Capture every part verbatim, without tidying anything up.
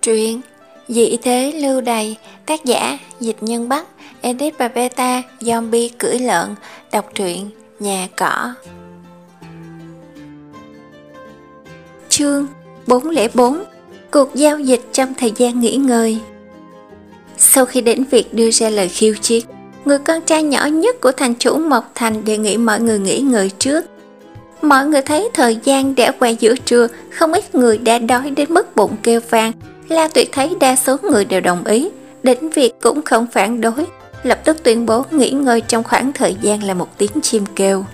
Truyện Dị thế lưu đày, tác giả Dịch Nhân Bắc, edit và beta Zombie cưỡi lợn. Đọc truyện Nhà Cỏ. Chương bốn không bốn. Cuộc giao dịch trong thời gian nghỉ ngơi. Sau khi đến việc đưa ra lời khiêu chiến, người con trai nhỏ nhất của thành chủ Mộc Thành đề nghị mọi người nghỉ ngơi trước. Mọi người thấy thời gian đã qua giữa trưa, không ít người đã đói đến mức bụng kêu vang. La Tuyệt thấy đa số người đều đồng ý, Đỉnh Việt cũng không phản đối, lập tức tuyên bố nghỉ ngơi trong khoảng thời gian là một tiếng chim kêu.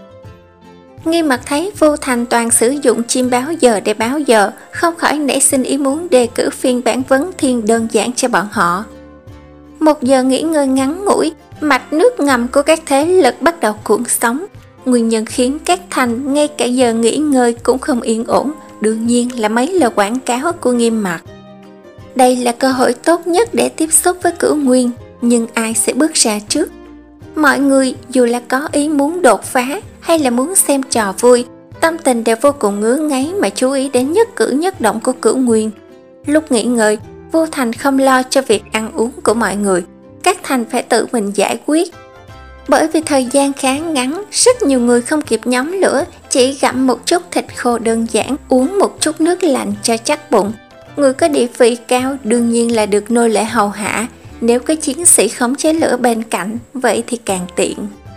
Nghi Mặt thấy Vô Thành toàn sử dụng chim báo giờ để báo giờ, không khỏi nảy sinh ý muốn đề cử phiên bản vấn thiên đơn giản cho bọn họ. Một giờ nghỉ ngơi ngắn ngủi, mạch nước ngầm của các thế lực bắt đầu cuộn sóng. Nguyên nhân khiến các thành ngay cả giờ nghỉ ngơi cũng không yên ổn, đương nhiên là mấy lời quảng cáo của Nghiêm Mặt. Đây là cơ hội tốt nhất để tiếp xúc với Cửu Nguyên, nhưng ai sẽ bước ra trước? Mọi người dù là có ý muốn đột phá hay là muốn xem trò vui, tâm tình đều vô cùng ngứa ngáy mà chú ý đến nhất cử nhất động của Cửu Nguyên. Lúc nghỉ ngơi, Vô Thành không lo cho việc ăn uống của mọi người, các thành phải tự mình giải quyết. Bởi vì thời gian khá ngắn, rất nhiều người không kịp nhóm lửa, chỉ gặm một chút thịt khô đơn giản, uống một chút nước lạnh cho chắc bụng. Người có địa vị cao đương nhiên là được nô lệ hầu hạ, nếu có chiến sĩ khống chế lửa bên cạnh, vậy thì càng tiện.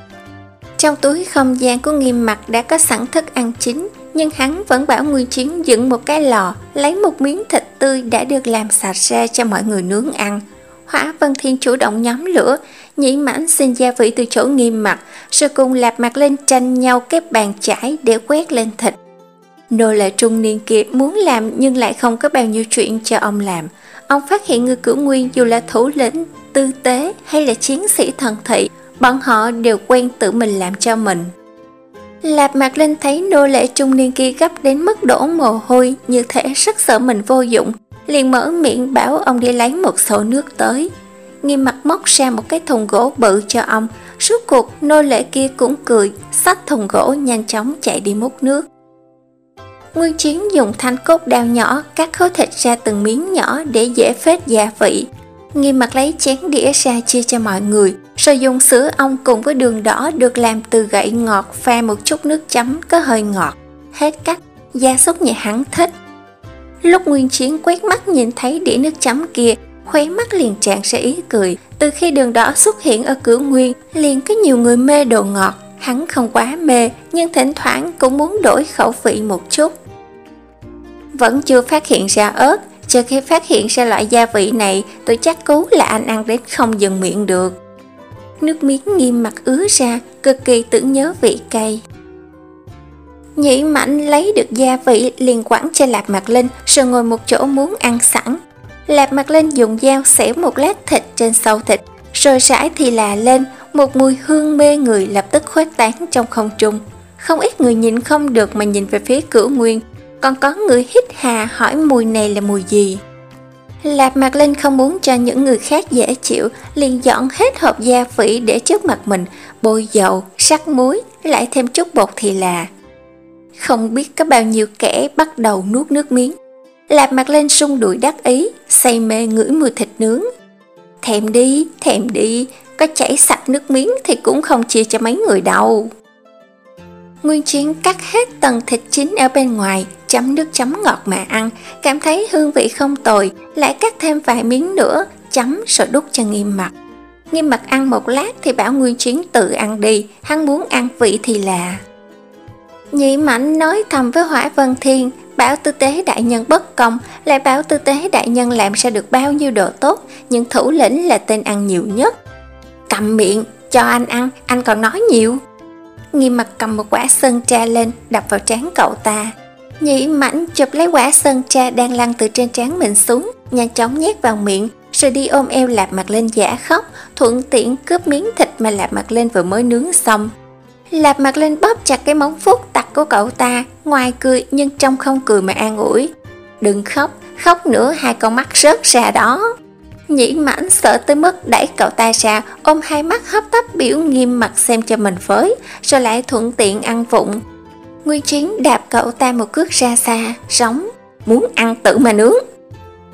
Trong túi không gian của Nghiêm Mặt đã có sẵn thức ăn chín, nhưng hắn vẫn bảo Nguyên Chiến dựng một cái lò, lấy một miếng thịt tươi đã được làm sạch ra cho mọi người nướng ăn. Hỏa Vân Thiên chủ động nhóm lửa, Nhĩ Mãnh xin gia vị từ chỗ Nghiêm Mặt, rồi cùng Lạp Mặt lên tranh nhau cái bàn chải để quét lên thịt. Nô lệ trung niên kia muốn làm nhưng lại không có bao nhiêu chuyện cho ông làm. Ông phát hiện người Cửu Nguyên dù là thủ lĩnh, tư tế hay là chiến sĩ thần thị, bọn họ đều quen tự mình làm cho mình. Lạp Mặt lên thấy nô lệ trung niên kia gấp đến mức đổ mồ hôi, như thể rất sợ mình vô dụng, liền mở miệng bảo ông đi lấy một xô nước tới. Nghiêm Mặt móc ra một cái thùng gỗ bự cho ông, suốt cuộc nô lệ kia cũng cười, xách thùng gỗ nhanh chóng chạy đi múc nước. Nguyên Chiến dùng thanh cốt đao nhỏ cắt khối thịt ra từng miếng nhỏ để dễ phết gia vị. Nghiêm Mặt lấy chén đĩa ra chia cho mọi người, rồi dùng sữa ong cùng với đường đỏ được làm từ gậy ngọt pha một chút nước chấm có hơi ngọt. Hết cách, gia súc nhà hắn thích. Lúc Nguyên Chiến quét mắt nhìn thấy đĩa nước chấm kia, khóe mắt liền tràn ra ý cười. Từ khi đường đỏ xuất hiện ở Cửu Nguyên, liền có nhiều người mê đồ ngọt. Hắn không quá mê, nhưng thỉnh thoảng cũng muốn đổi khẩu vị một chút. Vẫn chưa phát hiện ra ớt, chờ khi phát hiện ra loại gia vị này, tôi chắc cú là anh ăn đến không dừng miệng được. Nước miếng Nghiêm Mặt ứa ra, cực kỳ tưởng nhớ vị cay. Nhĩ Mãnh lấy được gia vị liền quẳng cho Lạp Mặt Linh, rồi ngồi một chỗ muốn ăn sẵn. Lạp Mặt Linh dùng dao xẻ một lát thịt trên sâu thịt, rồi rải thì là lên, một mùi hương mê người lập tức khuếch tán trong không trung. Không ít người nhìn không được mà nhìn về phía Cửu Nguyên, còn có người hít hà hỏi mùi này là mùi gì. Lạp Mặt Linh không muốn cho những người khác dễ chịu, liền dọn hết hộp gia vị để trước mặt mình, bôi dầu, sắc muối, lại thêm chút bột thì là. Không biết có bao nhiêu kẻ bắt đầu nuốt nước miếng. Lạp Mặt Linh sung đùi đắc ý, say mê ngửi mùi thịt nướng. Thèm đi, thèm đi, có chảy sạch nước miếng thì cũng không chia cho mấy người đâu. Nguyên Chiến cắt hết tầng thịt chín ở bên ngoài, chấm nước chấm ngọt mà ăn, cảm thấy hương vị không tồi, lại cắt thêm vài miếng nữa, chấm rồi đút cho Nghiêm Mặt. Nghiêm Mặt ăn một lát thì bảo Nguyên Chiến tự ăn đi, hắn muốn ăn vị thì là. Nhĩ Mãnh nói thầm với Hỏa Vân Thiên, bảo tư tế đại nhân bất công, lại bảo tư tế đại nhân làm ra được bao nhiêu đồ tốt, nhưng thủ lĩnh là tên ăn nhiều nhất. Cầm miệng, cho anh ăn, anh còn nói nhiều. Nghiêm Mặt cầm một quả sơn tra lên, đập vào trán cậu ta. Nhĩ Mãnh chụp lấy quả sơn tra đang lăn từ trên trán mình xuống, nhanh chóng nhét vào miệng, rồi đi ôm eo Lạp Mặt Linh giả khóc, thuận tiện cướp miếng thịt mà Lạp Mặt Linh vừa mới nướng xong. Lạp Mặt Linh bóp chặt cái móng vuốt tặc của cậu ta, ngoài cười nhưng trong không cười mà an ủi. Đừng khóc, khóc nữa hai con mắt rớt ra đó. Nhĩ Mãnh sợ tới mức đẩy cậu ta ra, ôm hai mắt hấp tấp biểu Nghiêm Mặt xem cho mình với, rồi lại thuận tiện ăn vụng. Nguyên Chiến đạp cậu ta một cước ra xa, rống, muốn ăn tự mà nướng.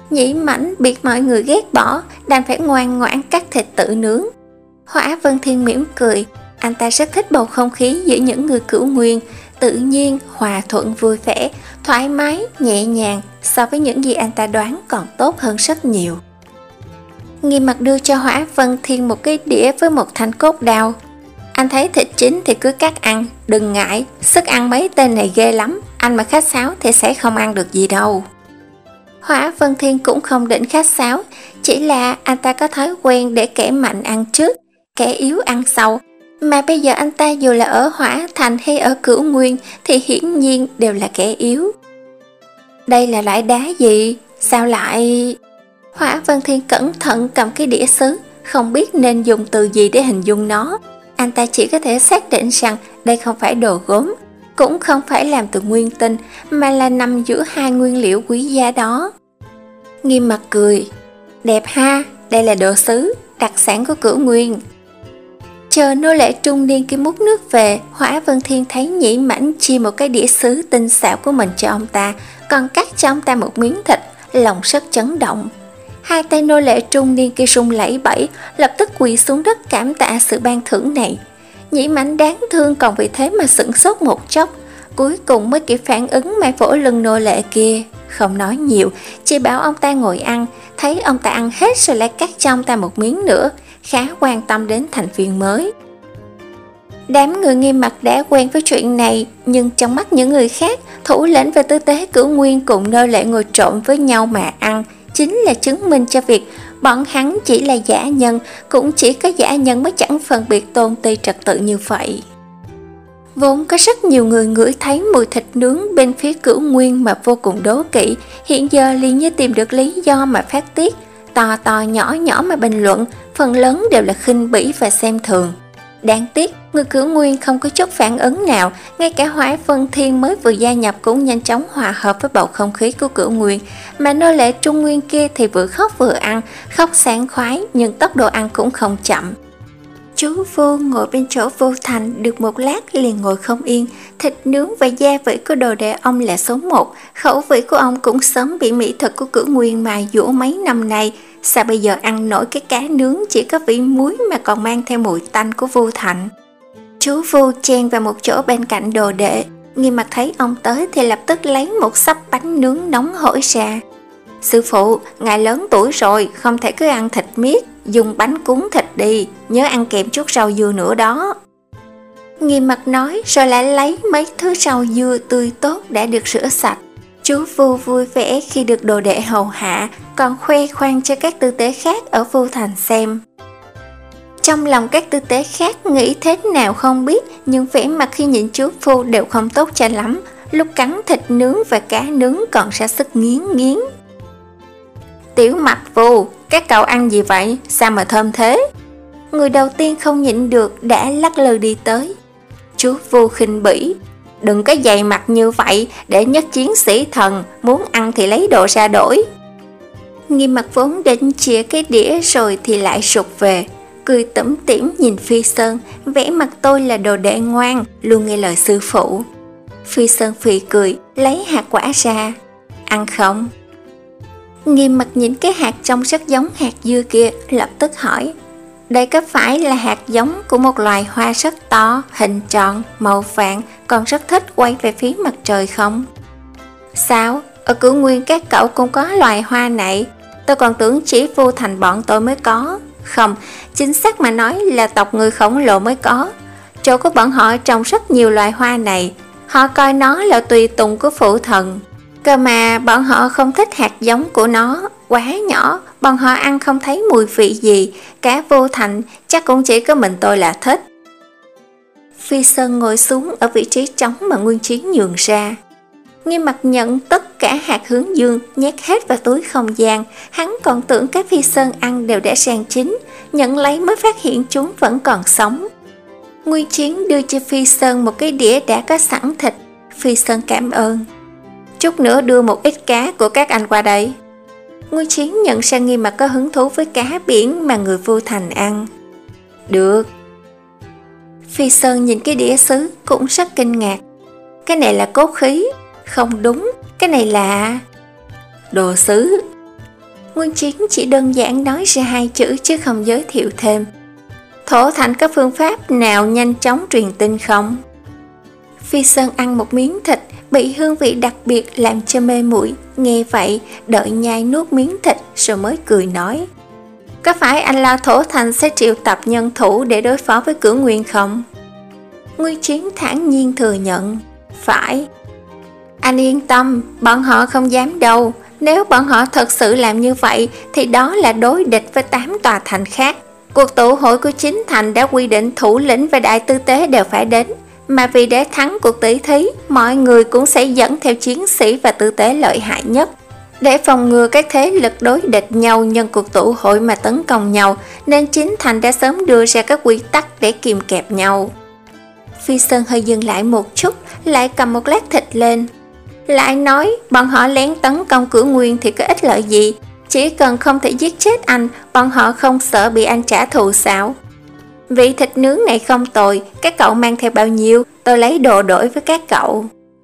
Nhĩ Mãnh biết mọi người ghét bỏ, đành phải ngoan ngoãn cắt thịt tự nướng. Hỏa Vân Thiên mỉm cười, anh ta rất thích bầu không khí giữa những người cửu nguyên, tự nhiên, hòa thuận vui vẻ, thoải mái, nhẹ nhàng, so với những gì anh ta đoán còn tốt hơn rất nhiều. Nghiêm Mặc đưa cho Hỏa Vân Thiên một cái đĩa với một thanh cốt đao. Anh thấy thịt chín thì cứ cắt ăn, đừng ngại, sức ăn mấy tên này ghê lắm, anh mà khách sáo thì sẽ không ăn được gì đâu. Hỏa Vân Thiên cũng không định khách sáo, chỉ là anh ta có thói quen để kẻ mạnh ăn trước, kẻ yếu ăn sau. Mà bây giờ anh ta dù là ở Hỏa Thành hay ở Cửu Nguyên thì hiển nhiên đều là kẻ yếu. Đây là loại đá gì? Sao lại... Hỏa Vân Thiên cẩn thận cầm cái đĩa sứ, không biết nên dùng từ gì để hình dung nó. Anh ta chỉ có thể xác định rằng đây không phải đồ gốm, cũng không phải làm từ nguyên tinh, mà là nằm giữa hai nguyên liệu quý giá đó. Nghiêm Mặc cười, đẹp ha, đây là đồ sứ, đặc sản của Cửu Nguyên. Chờ nô lệ trung niên kia múc nước về, Hỏa Vân Thiên thấy Nhĩ Mãnh chia một cái đĩa sứ tinh xảo của mình cho ông ta, còn cắt cho ông ta một miếng thịt, lòng rất chấn động. Hai tay nô lệ trung niên kia run lẩy bẩy, lập tức quỳ xuống đất cảm tạ sự ban thưởng này. Nhĩ Mãnh đáng thương còn vì thế mà sửng sốt một chốc, cuối cùng mới kịp phản ứng mà vỗ lưng nô lệ kia, không nói nhiều, chỉ bảo ông ta ngồi ăn. Thấy ông ta ăn hết rồi lại cắt cho ông ta một miếng nữa, khá quan tâm đến thành viên mới. Đám người Nghiêm Mặc đã quen với chuyện này, nhưng trong mắt những người khác, thủ lĩnh và tư tế Cửu Nguyên cùng nô lệ ngồi trộn với nhau mà ăn, chính là chứng minh cho việc bọn hắn chỉ là giả nhân, cũng chỉ có giả nhân mới chẳng phân biệt tôn ti trật tự như vậy. Vốn có rất nhiều người ngửi thấy mùi thịt nướng bên phía Cửu Nguyên mà vô cùng đố kỵ, hiện giờ liền như tìm được lý do mà phát tiết, to to nhỏ nhỏ mà bình luận, phần lớn đều là khinh bỉ và xem thường. Đáng tiếc, người Cửu Nguyên không có chút phản ứng nào, ngay cả Hỏa Vân Thiên mới vừa gia nhập cũng nhanh chóng hòa hợp với bầu không khí của Cửu Nguyên, mà nô lệ Trung Nguyên kia thì vừa khóc vừa ăn, khóc sảng khoái nhưng tốc độ ăn cũng không chậm. Chú Vô ngồi bên chỗ Vô Thành được một lát liền ngồi không yên, thịt nướng và gia vị của đồ đệ ông là số một, khẩu vị của ông cũng sớm bị mỹ thực của Cửu Nguyên mài dũa mấy năm nay, sao bây giờ ăn nổi cái cá nướng chỉ có vị muối mà còn mang theo mùi tanh của Vô Thành. Chú Vô chen vào một chỗ bên cạnh đồ đệ, Nghiêm Mặc thấy ông tới thì lập tức lấy một xấp bánh nướng nóng hổi ra. Sư phụ, ngài lớn tuổi rồi, không thể cứ ăn thịt miết, dùng bánh cuốn thịt đi, nhớ ăn kèm chút rau dưa nữa đó. Nghiêm Mặc nói rồi lại lấy mấy thứ rau dưa tươi tốt đã được rửa sạch. Chú Vu vui vẻ khi được đồ đệ hầu hạ, còn khoe khoang cho các tư tế khác ở Vô Thành xem. Trong lòng các tư tế khác nghĩ thế nào không biết, nhưng vẻ mặt khi nhìn chú Vu đều không tốt cho lắm, lúc cắn thịt nướng và cá nướng còn ra sức nghiến nghiến. Tiểu Mặc Vu, các cậu ăn gì vậy? Sao mà thơm thế? Người đầu tiên không nhịn được đã lắc lư đi tới. Chú Vu khinh bỉ, đừng có dày mặt như vậy, để nhất chiến sĩ thần, muốn ăn thì lấy đồ ra đổi. Nghiêm Mặc vốn định chĩa cái đĩa rồi thì lại sụt về, cười tủm tỉm nhìn Phi Sơn, vẻ mặt tôi là đồ đệ ngoan, luôn nghe lời sư phụ. Phi Sơn phì cười, lấy hạt quả ra. Ăn không? Nghiêm Mặc nhìn cái hạt trông rất giống hạt dưa kia, lập tức hỏi, đây có phải là hạt giống của một loài hoa rất to, hình tròn, màu vàng, còn rất thích quay về phía mặt trời không? Sao? Ở Cửu Nguyên các cậu cũng có loài hoa này? Tôi còn tưởng chỉ Vô Thành bọn tôi mới có. Không, chính xác mà nói là tộc người khổng lồ mới có. Chỗ của bọn họ trồng rất nhiều loài hoa này, họ coi nó là tùy tùng của phụ thần. Cơ mà bọn họ không thích hạt giống của nó, quá nhỏ, bọn họ ăn không thấy mùi vị gì, cả Vô Thành chắc cũng chỉ có mình tôi là thích. Phi Sơn ngồi xuống ở vị trí trống mà Nguyên Chiến nhường ra. Nghiêm Mặc nhận tất cả hạt hướng dương, nhét hết vào túi không gian, hắn còn tưởng các Phi Sơn ăn đều đã rang chín, nhận lấy mới phát hiện chúng vẫn còn sống. Nguyên Chiến đưa cho Phi Sơn một cái đĩa đã có sẵn thịt, Phi Sơn cảm ơn. Chút nữa đưa một ít cá của các anh qua đây. Nguyên Chiến nhận ra Nghiêm Mặc có hứng thú với cá biển mà người Vô Thành ăn. Được. Phi Sơn nhìn cái đĩa sứ cũng rất kinh ngạc. Cái này là cốt khí. Không đúng, cái này là... đồ sứ. Nguyên Chiến chỉ đơn giản nói ra hai chữ chứ không giới thiệu thêm. Thổ Thành có phương pháp nào nhanh chóng truyền tin không? Phi Sơn ăn một miếng thịt bị hương vị đặc biệt làm cho mê muội, nghe vậy đợi nhai nuốt miếng thịt rồi mới cười nói: có phải anh lo Thổ Thành sẽ triệu tập nhân thủ để đối phó với Cửu Nguyên không? Nguyên Chiến thản nhiên thừa nhận: phải. Anh yên tâm, bọn họ không dám đâu. Nếu bọn họ thật sự làm như vậy thì đó là đối địch với tám tòa thành khác. Cuộc tụ hội của chính thành đã quy định thủ lĩnh và đại tư tế đều phải đến, mà vì để thắng cuộc tỷ thí, mọi người cũng sẽ dẫn theo chiến sĩ và tư tế lợi hại nhất. Để phòng ngừa các thế lực đối địch nhau nhân cuộc tụ hội mà tấn công nhau, nên chính thành đã sớm đưa ra các quy tắc để kìm kẹp nhau. Phi Sơn hơi dừng lại một chút, lại cầm một lát thịt lên. Lại nói, bọn họ lén tấn công Cửu Nguyên thì có ích lợi gì? Chỉ cần không thể giết chết anh, bọn họ không sợ bị anh trả thù sao? Vị thịt nướng này không tồi, các cậu mang theo bao nhiêu, tôi lấy đồ đổi với các cậu.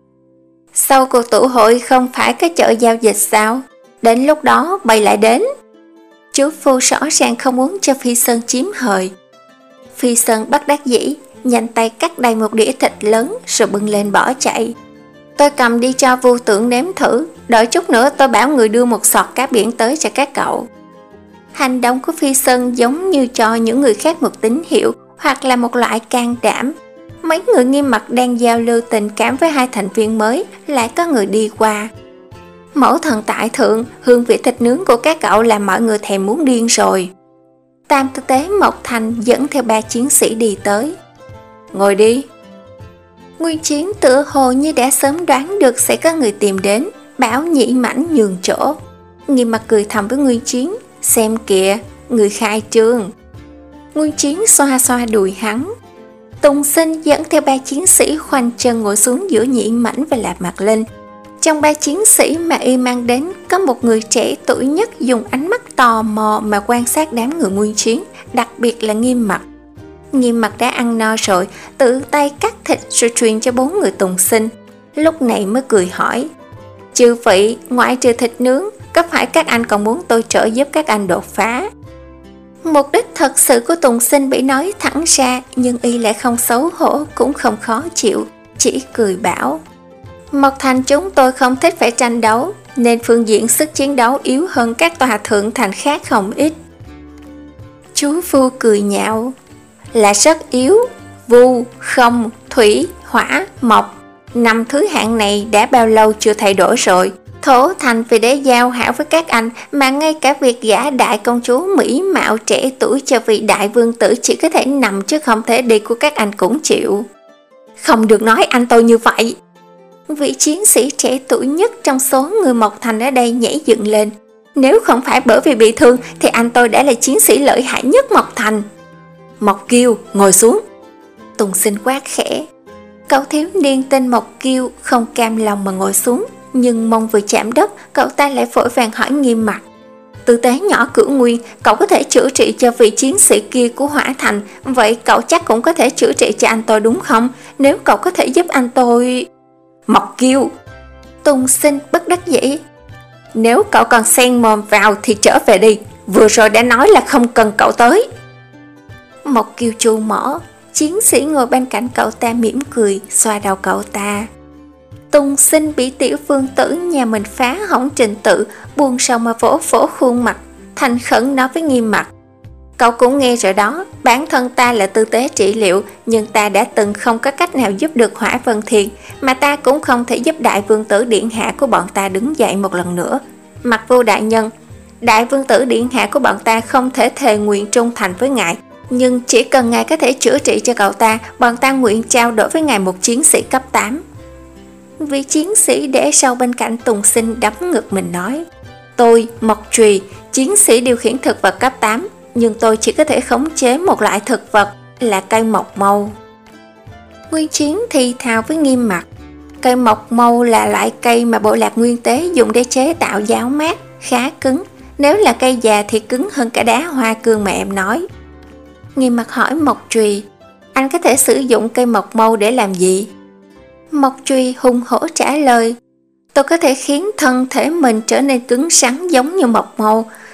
Sau cuộc tụ hội không phải cái chợ giao dịch sao? Đến lúc đó bày lại đến. Chú Phu rõ ràng không muốn cho Phi Sơn chiếm hời. Phi Sơn bất đắc dĩ, nhanh tay cắt đầy một đĩa thịt lớn rồi bưng lên bỏ chạy. Tôi cầm đi cho Vu Tưởng nếm thử, đợi chút nữa tôi bảo người đưa một sọt cá biển tới cho các cậu. Hành động của Phi Sơn giống như cho những người khác một tín hiệu hoặc là một loại can đảm. Mấy người Nghiêm Mặc đang giao lưu tình cảm với hai thành viên mới, lại có người đi qua. Mẫu thần tại thượng, hương vị thịt nướng của các cậu làm mọi người thèm muốn điên rồi. Tam tư tế Mộc Thành dẫn theo ba chiến sĩ đi tới. Ngồi đi. Nguyên Chiến tựa hồ như đã sớm đoán được sẽ có người tìm đến, bảo Nhĩ Mãnh nhường chỗ. Nghiêm Mặc cười thầm với Nguyên Chiến: xem kìa, người khai trương. Nguyên Chiến xoa xoa đùi hắn. Tùng Sinh dẫn theo ba chiến sĩ khoanh chân ngồi xuống giữa Nhĩ Mãnh và Lạp Mặt Linh. Trong ba chiến sĩ mà y mang đến, có một người trẻ tuổi nhất dùng ánh mắt tò mò mà quan sát đám người Nguyên Chiến, đặc biệt là Nghiêm Mặc. Nghiêm Mặc đã ăn no rồi, tự tay cắt thịt rồi truyền cho bốn người Tùng Sinh. Lúc này mới cười hỏi: chư vị, ngoại trừ thịt nướng, có phải các anh còn muốn tôi trợ giúp các anh đột phá? Mục đích thật sự của Tùng Sinh bị nói thẳng ra, nhưng y lại không xấu hổ cũng không khó chịu, chỉ cười bảo: Mộc Thành chúng tôi không thích phải tranh đấu, nên phương diện sức chiến đấu yếu hơn các tòa thượng thành khác không ít. Chú Phu cười nhạo: là rất yếu. Vu, không, thủy, hỏa, mộc, năm thứ hạng này đã bao lâu chưa thay đổi rồi. Thổ Thành vì để giao hảo với các anh mà ngay cả việc gả đại công chúa mỹ mạo trẻ tuổi cho vị đại vương tử chỉ có thể nằm chứ không thể đi của các anh cũng chịu. Không được nói anh tôi như vậy. Vị chiến sĩ trẻ tuổi nhất trong số người Mộc Thành ở đây nhảy dựng lên. Nếu không phải bởi vì bị thương thì anh tôi đã là chiến sĩ lợi hại nhất Mộc Thành. Mộc Kiêu, ngồi xuống. Tùng Sinh quát khẽ. Cậu thiếu niên tên Mộc Kiêu không cam lòng mà ngồi xuống, nhưng mông vừa chạm đất, cậu ta lại vội vàng hỏi Nghiêm Mặc: tư tế nhỏ Cửu Nguyên, cậu có thể chữa trị cho vị chiến sĩ kia của Hỏa Thành, vậy cậu chắc cũng có thể chữa trị cho anh tôi đúng không? Nếu cậu có thể giúp anh tôi... Mộc Kiêu. Tùng Sinh bất đắc dĩ. Nếu cậu còn xen mồm vào thì trở về đi, vừa rồi đã nói là không cần cậu tới. Mộc Kiêu chu mỏ. Chiến sĩ ngồi bên cạnh cậu ta mỉm cười, xoa đầu cậu ta. Tùng Sinh bị tiểu vương tử nhà mình phá hỏng trình tự, buồn sầu mà vỗ vỗ khuôn mặt, thành khẩn nói với Nghiêm Mặc: cậu cũng nghe rồi đó, bản thân ta là tư tế trị liệu, nhưng ta đã từng không có cách nào giúp được Hỏa Vân Thiên, mà ta cũng không thể giúp đại vương tử điện hạ của bọn ta đứng dậy một lần nữa. Mặc Vô đại nhân, đại vương tử điện hạ của bọn ta không thể thề nguyện trung thành với ngài, nhưng chỉ cần ngài có thể chữa trị cho cậu ta, bọn ta nguyện trao đổi với ngài một chiến sĩ cấp tám. Vị chiến sĩ để sau bên cạnh Tùng Sinh đấm ngực mình nói: tôi, Mộc Trùy, chiến sĩ điều khiển thực vật cấp tám, nhưng tôi chỉ có thể khống chế một loại thực vật là cây mộc mâu. Nguyên Chiến thì thào với Nghiêm Mặc: cây mộc mâu là loại cây mà bộ lạc nguyên tế dùng để chế tạo giáo mát, khá cứng, nếu là cây già thì cứng hơn cả đá hoa cương mà em nói. Nghiêm Mặc hỏi Mộc Trùy: anh có thể sử dụng cây mộc mâu để làm gì? Mộc Trùy hùng hổ trả lời: tôi có thể khiến thân thể mình trở nên cứng rắn giống như mộc mâu,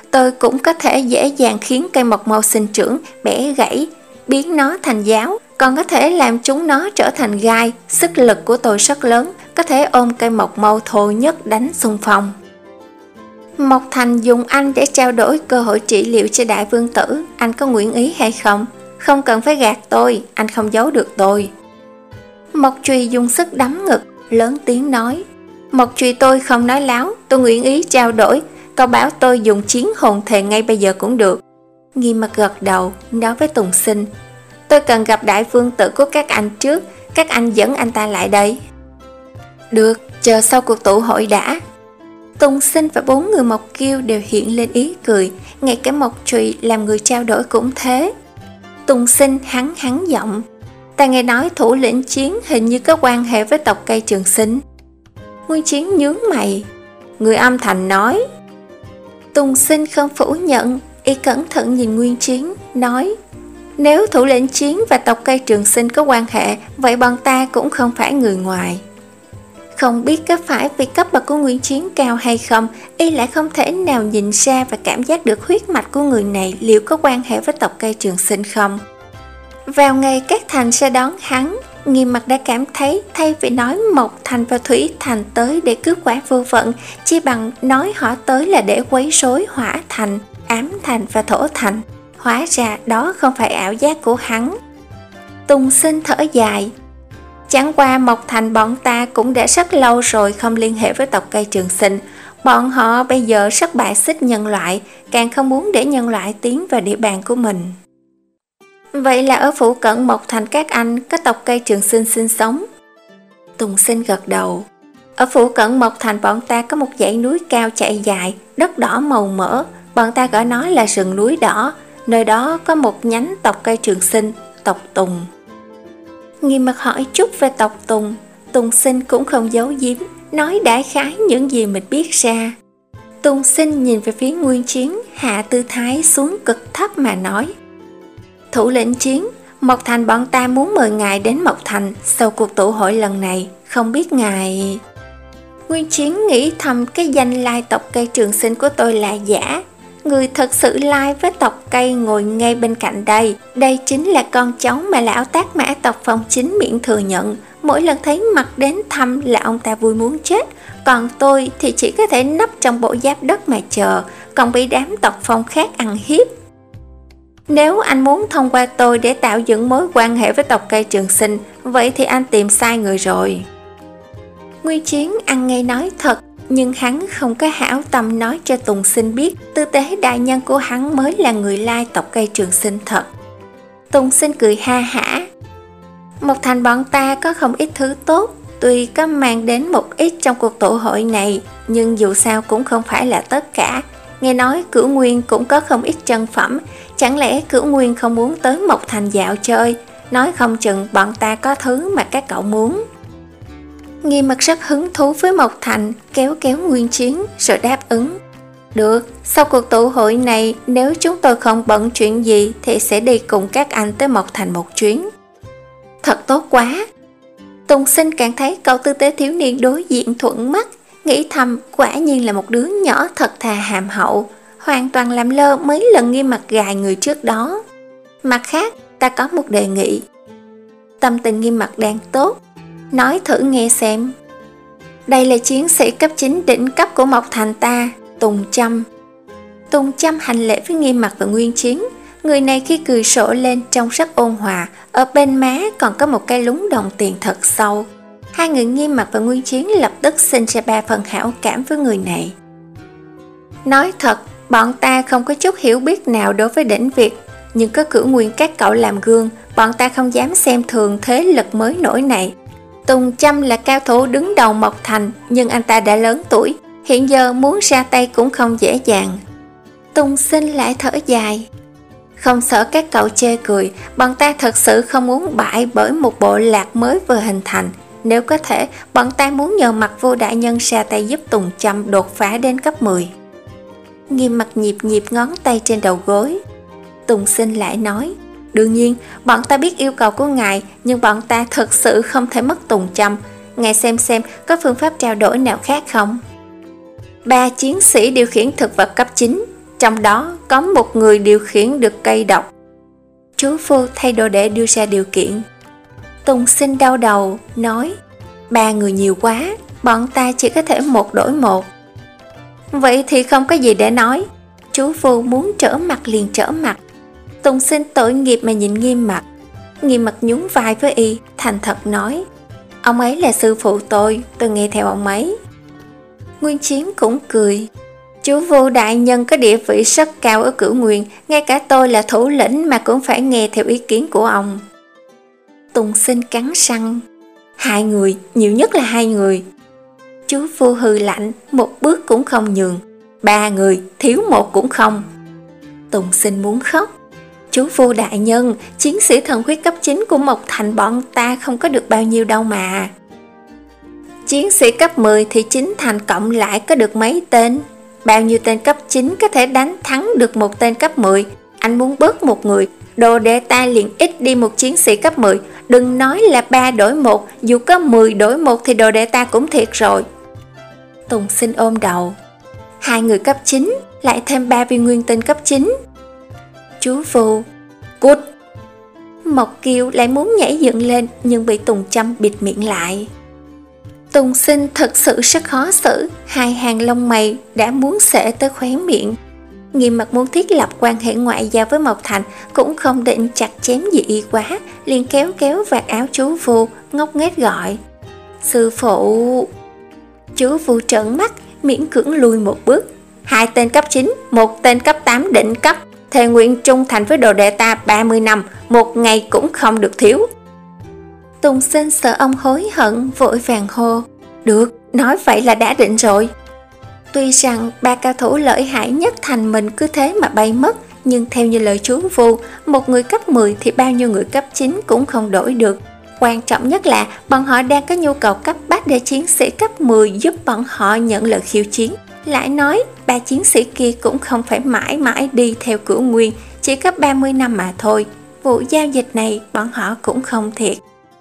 tôi cũng có thể dễ dàng khiến cây mộc màu sinh trưởng, bẻ gãy, biến nó thành giáo, còn có thể làm chúng nó trở thành gai. Sức lực của tôi rất lớn, có thể ôm cây mộc màu thô nhất đánh xung phong. Mộc Thành dùng anh để trao đổi cơ hội trị liệu cho đại vương tử. Anh có nguyện ý hay không? Không cần phải gạt tôi, anh không giấu được tôi. Mộc Trùy dùng sức đấm ngực, lớn tiếng nói: Mộc Trùy, tôi không nói láo, tôi nguyện ý trao đổi. Cậu bảo tôi dùng chiến hồn thề ngay bây giờ cũng được. Nghiêm Mặt gật đầu, nói với Tùng Sinh: Tôi cần gặp đại vương tử của các anh trước, các anh dẫn anh ta lại đây. Được, chờ sau cuộc tụ hội đã. Tùng Sinh và bốn người Mộc Kiêu đều hiện lên ý cười, ngay cả Mộc Trùy làm người trao đổi cũng thế. Tùng Sinh hắn hắn giọng: Ta nghe nói thủ lĩnh Chiến hình như có quan hệ với tộc cây Trường Sinh. Nguyên Chiến nhướng mày: Người âm thành nói. Tùng Sinh không phủ nhận, y cẩn thận nhìn Nguyên Chiến, nói: Nếu thủ lĩnh Chiến và tộc cây Trường Sinh có quan hệ, vậy bọn ta cũng không phải người ngoài. Không biết có phải vì cấp bậc của Nguyên Chiến cao hay không, y lại không thể nào nhìn ra và cảm giác được huyết mạch của người này liệu có quan hệ với tộc cây Trường Sinh không. Vào ngày các thành sẽ đón hắn, Nghiêm Mặt đã cảm thấy thay vì nói Mộc Thành và Thủy Thành tới để cướp quả vô vận, chỉ bằng nói họ tới là để quấy rối Hỏa Thành, Ám Thành và Thổ Thành. Hóa ra đó không phải ảo giác của hắn. Tùng Sinh thở dài: Chẳng qua Mộc Thành bọn ta cũng đã rất lâu rồi không liên hệ với tộc cây Trường Sinh. Bọn họ bây giờ rất bài xích nhân loại, càng không muốn để nhân loại tiến vào địa bàn của mình. Vậy là ở phụ cận Mộc Thành các anh có tộc cây Trường Sinh sinh sống? Tùng Sinh gật đầu. Ở phụ cận Mộc Thành bọn ta có một dãy núi cao chạy dài, đất đỏ màu mỡ, bọn ta gọi nó là rừng núi đỏ. Nơi đó có một nhánh tộc cây Trường Sinh, tộc Tùng. Nghiêm Mặt hỏi chút về tộc Tùng. Tùng Sinh cũng không giấu giếm, nói đại khái những gì mình biết ra. Tùng Sinh nhìn về phía Nguyên Chiến, hạ tư thái xuống cực thấp mà nói: Thủ lĩnh Chiến, Mộc Thành bọn ta muốn mời ngài đến Mộc Thành sau cuộc tụ hội lần này, không biết ngài... Nguyên Chiến nghĩ thầm cái danh lai tộc cây Trường Sinh của tôi là giả. Người thật sự lai với tộc cây ngồi ngay bên cạnh đây. Đây chính là con cháu mà lão Tác Mã tộc Phong chính miệng thừa nhận. Mỗi lần thấy mặt đến thăm là ông ta vui muốn chết. Còn tôi thì chỉ có thể nấp trong bộ giáp đất mà chờ, còn bị đám tộc Phong khác ăn hiếp. Nếu anh muốn thông qua tôi để tạo dựng mối quan hệ với tộc cây Trường Sinh, vậy thì anh tìm sai người rồi. Nguyên Chiến ăn ngay nói thật, nhưng hắn không có hảo tâm nói cho Tùng Sinh biết tư tế đại nhân của hắn mới là người lai tộc cây Trường Sinh thật. Tùng Sinh cười ha hả: Mộc Thành bọn ta có không ít thứ tốt, tuy có mang đến một ít trong cuộc tụ hội này, nhưng dù sao cũng không phải là tất cả. Nghe nói Cửu Nguyên cũng có không ít chân phẩm, chẳng lẽ Cửu Nguyên không muốn tới Mộc Thành dạo chơi? Nói không chừng bọn ta có thứ mà các cậu muốn. Nghiêm Mặt rất hứng thú với Mộc Thành, kéo kéo Nguyên Chiến rồi đáp ứng: Được, sau cuộc tụ hội này nếu chúng tôi không bận chuyện gì thì sẽ đi cùng các anh tới Mộc Thành một chuyến. Thật tốt quá. Tùng Sinh càng thấy cậu tư tế thiếu niên đối diện thuận mắt, nghĩ thầm quả nhiên là một đứa nhỏ thật thà hàm hậu, hoàn toàn làm lơ mấy lần Nghiêm Mặt gài người trước đó. Mặt khác, ta có một đề nghị. Tâm tình Nghiêm Mặt đang tốt, nói thử nghe xem. Đây là chiến sĩ cấp chín đỉnh cấp của Mộc Thành ta, Tùng Châm. Tùng Châm hành lễ với Nghiêm Mặt và Nguyên Chiến. Người này khi cười sổ lên trông rất ôn hòa, ở bên má còn có một cái lúng đồng tiền thật sâu. Hai người Nghiêm Mặt và Nguyên Chiến lập tức sinh ra ba phần hảo cảm với người này. Nói thật, bọn ta không có chút hiểu biết nào đối với đỉnh Việt, nhưng có Cửu Nguyên các cậu làm gương, bọn ta không dám xem thường thế lực mới nổi này. Tùng Châm là cao thủ đứng đầu Mộc Thành, nhưng anh ta đã lớn tuổi, hiện giờ muốn ra tay cũng không dễ dàng. Tùng Sinh lại thở dài: Không sợ các cậu chê cười, bọn ta thật sự không muốn bại bởi một bộ lạc mới vừa hình thành. Nếu có thể, bọn ta muốn nhờ Mặt Vô đại nhân ra tay giúp Tùng Châm đột phá đến cấp mười. Nghiêm Mặt nhịp nhịp ngón tay trên đầu gối. Tùng Sinh lại nói: Đương nhiên, bọn ta biết yêu cầu của ngài, nhưng bọn ta thật sự không thể mất Tùng Châm. Ngài xem xem có phương pháp trao đổi nào khác không? Ba chiến sĩ điều khiển thực vật cấp chín, trong đó có một người điều khiển được cây độc. Chú phu thay đồ đệ đưa ra điều kiện. Tùng Sinh đau đầu, nói, ba người nhiều quá, bọn ta chỉ có thể một đổi một. Vậy thì không có gì để nói. Chú phu muốn trở mặt liền trở mặt. Tùng Sinh tội nghiệp mà nhìn Nghiêm Mặc. Nghiêm Mặc nhún vai với y, thành thật nói, ông ấy là sư phụ tôi, tôi nghe theo ông ấy. Nguyên Chiến cũng cười, chú Vu đại nhân có địa vị rất cao ở Cửu Nguyên, ngay cả tôi là thủ lĩnh mà cũng phải nghe theo ý kiến của ông. Tùng Sinh cắn răng, hai người, nhiều nhất là hai người. Chú Vu hừ lạnh, một bước cũng không nhường. Ba người, thiếu một cũng không. Tùng Sinh muốn khóc. Chú Vu đại nhân, chiến sĩ thần huyết cấp chín của Mộc Thành bọn ta không có được bao nhiêu đâu mà. Chiến sĩ cấp mười thì chín thành cộng lại có được mấy tên? Bao nhiêu tên cấp chín có thể đánh thắng được một tên cấp mười? Anh muốn bớt một người, đồ đệ ta liền ít đi một chiến sĩ cấp mười. Đừng nói là ba đổi một, dù có mười đổi một thì đồ đệ ta cũng thiệt rồi. Tùng Sinh ôm đầu. Hai người cấp chín, lại thêm ba viên nguyên tinh cấp chín. Chú Vu, cút. Mộc Kiều lại muốn nhảy dựng lên nhưng bị Tùng Châm bịt miệng lại. Tùng Sinh thật sự rất khó xử, hai hàng lông mày đã muốn xể tới khóe miệng. Nghiêm Mặc muốn thiết lập quan hệ ngoại giao với Mộc Thành, cũng không định chặt chém gì y quá, liền kéo kéo vạt áo chú Vu, ngốc nghếch gọi, sư phụ. Chú Vu trợn mắt, miễn cưỡng lùi một bước. Hai tên cấp chín, một tên cấp tám đỉnh cấp, thề nguyện trung thành với đồ đệ ta ba mươi năm, một ngày cũng không được thiếu. Tùng Sinh sợ ông hối hận, vội vàng hô, được, nói vậy là đã định rồi. Tuy rằng ba cao thủ lợi hại nhất thành mình cứ thế mà bay mất, nhưng theo như lời chú Vu, một người cấp mười thì bao nhiêu người cấp chín cũng không đổi được. Quan trọng nhất là bọn họ đang có nhu cầu cấp bách để chiến sĩ cấp mười giúp bọn họ nhận lời khiêu chiến. Lại nói, ba chiến sĩ kia cũng không phải mãi mãi đi theo Cửu Nguyên, chỉ có ba mươi năm mà thôi. Vụ giao dịch này bọn họ cũng không thiệt.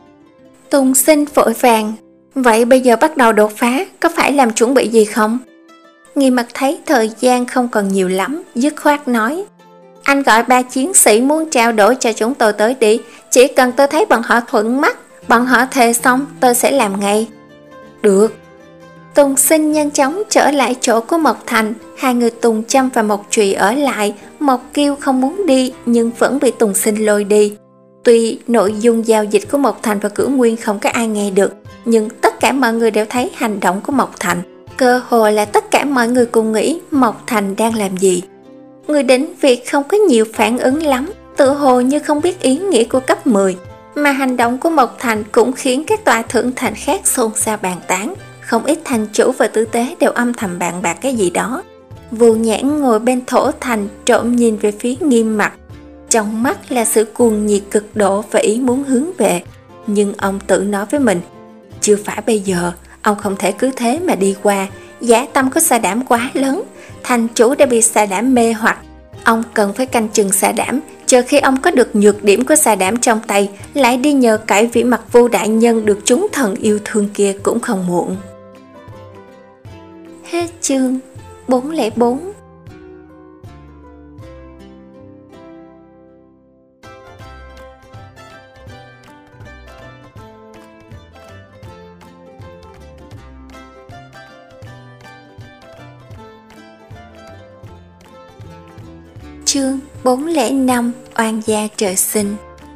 Tùng Sinh vội vàng, vậy bây giờ bắt đầu đột phá, có phải làm chuẩn bị gì không? Nghiêm Mặc thấy thời gian không còn nhiều lắm, dứt khoát nói, anh gọi ba chiến sĩ muốn trao đổi cho chúng tôi tới đi, chỉ cần tôi thấy bọn họ thuận mắt, bọn họ thề xong tôi sẽ làm ngay. Được. Tùng Sinh nhanh chóng trở lại chỗ của Mộc Thành, hai người Tùng Châm và Mộc Trùy ở lại. Mộc Kiêu không muốn đi nhưng vẫn bị Tùng Sinh lôi đi. Tuy nội dung giao dịch của Mộc Thành và Cửu Nguyên không có ai nghe được, nhưng tất cả mọi người đều thấy hành động của Mộc Thành. Cơ hồ là tất cả mọi người cùng nghĩ Mộc Thành đang làm gì. Người đến việc không có nhiều phản ứng lắm, tự hồ như không biết ý nghĩa của cấp mười. Mà hành động của Mộc Thành cũng khiến các tòa thượng thành khác xôn xao bàn tán. Không ít thành chủ và tử tế đều âm thầm bàn bạc cái gì đó. Vô Nhãn ngồi bên thổ thành trộm nhìn về phía Nghiêm Mặc. Trong mắt là sự cuồng nhiệt cực độ và ý muốn hướng về. Nhưng ông tự nói với mình, chưa phải bây giờ, ông không thể cứ thế mà đi qua. Dã tâm của Sa Đảm quá lớn, thành chủ đã bị Sa Đảm mê hoặc. Ông cần phải canh chừng Sa Đảm, chờ khi ông có được nhược điểm của Sa Đảm trong tay, lại đi nhờ cải Vĩ Mặc Vu đại nhân được chúng thần yêu thương kia cũng không muộn. Hết chương bốn không bốn. Chương bốn không năm. Oan gia trời sinh.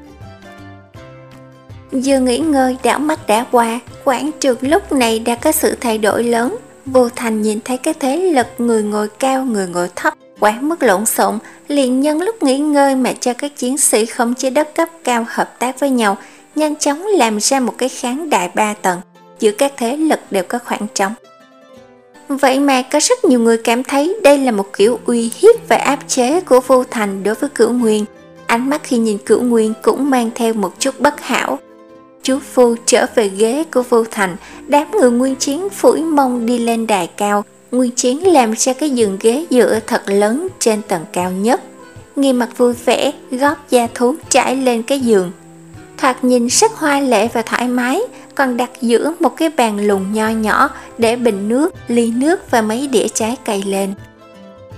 Vừa nghỉ ngơi, đảo mắt đã qua, quảng trường lúc này đã có sự thay đổi lớn. Vô Thành nhìn thấy cái thế lực người ngồi cao người ngồi thấp quá mức lộn xộn, liền nhân lúc nghỉ ngơi mà cho các chiến sĩ không chế đất cấp cao hợp tác với nhau, nhanh chóng làm ra một cái khán đài ba tầng, giữa các thế lực đều có khoảng trống. Vậy mà có rất nhiều người cảm thấy đây là một kiểu uy hiếp và áp chế của Vô Thành đối với Cửu Nguyên. Ánh mắt khi nhìn Cửu Nguyên cũng mang theo một chút bất hảo. Chú Phu trở về ghế của Vô Thành, đám người Nguyên Chiến phủi mông đi lên đài cao. Nguyên Chiến làm ra cái giường ghế dựa thật lớn trên tầng cao nhất. Nghiêm Mặc vui vẻ góp da thú trải lên cái giường, thoạt nhìn rất hoa lệ và thoải mái, còn đặt giữa một cái bàn lùn nho nhỏ để bình nước, ly nước và mấy đĩa trái cây lên.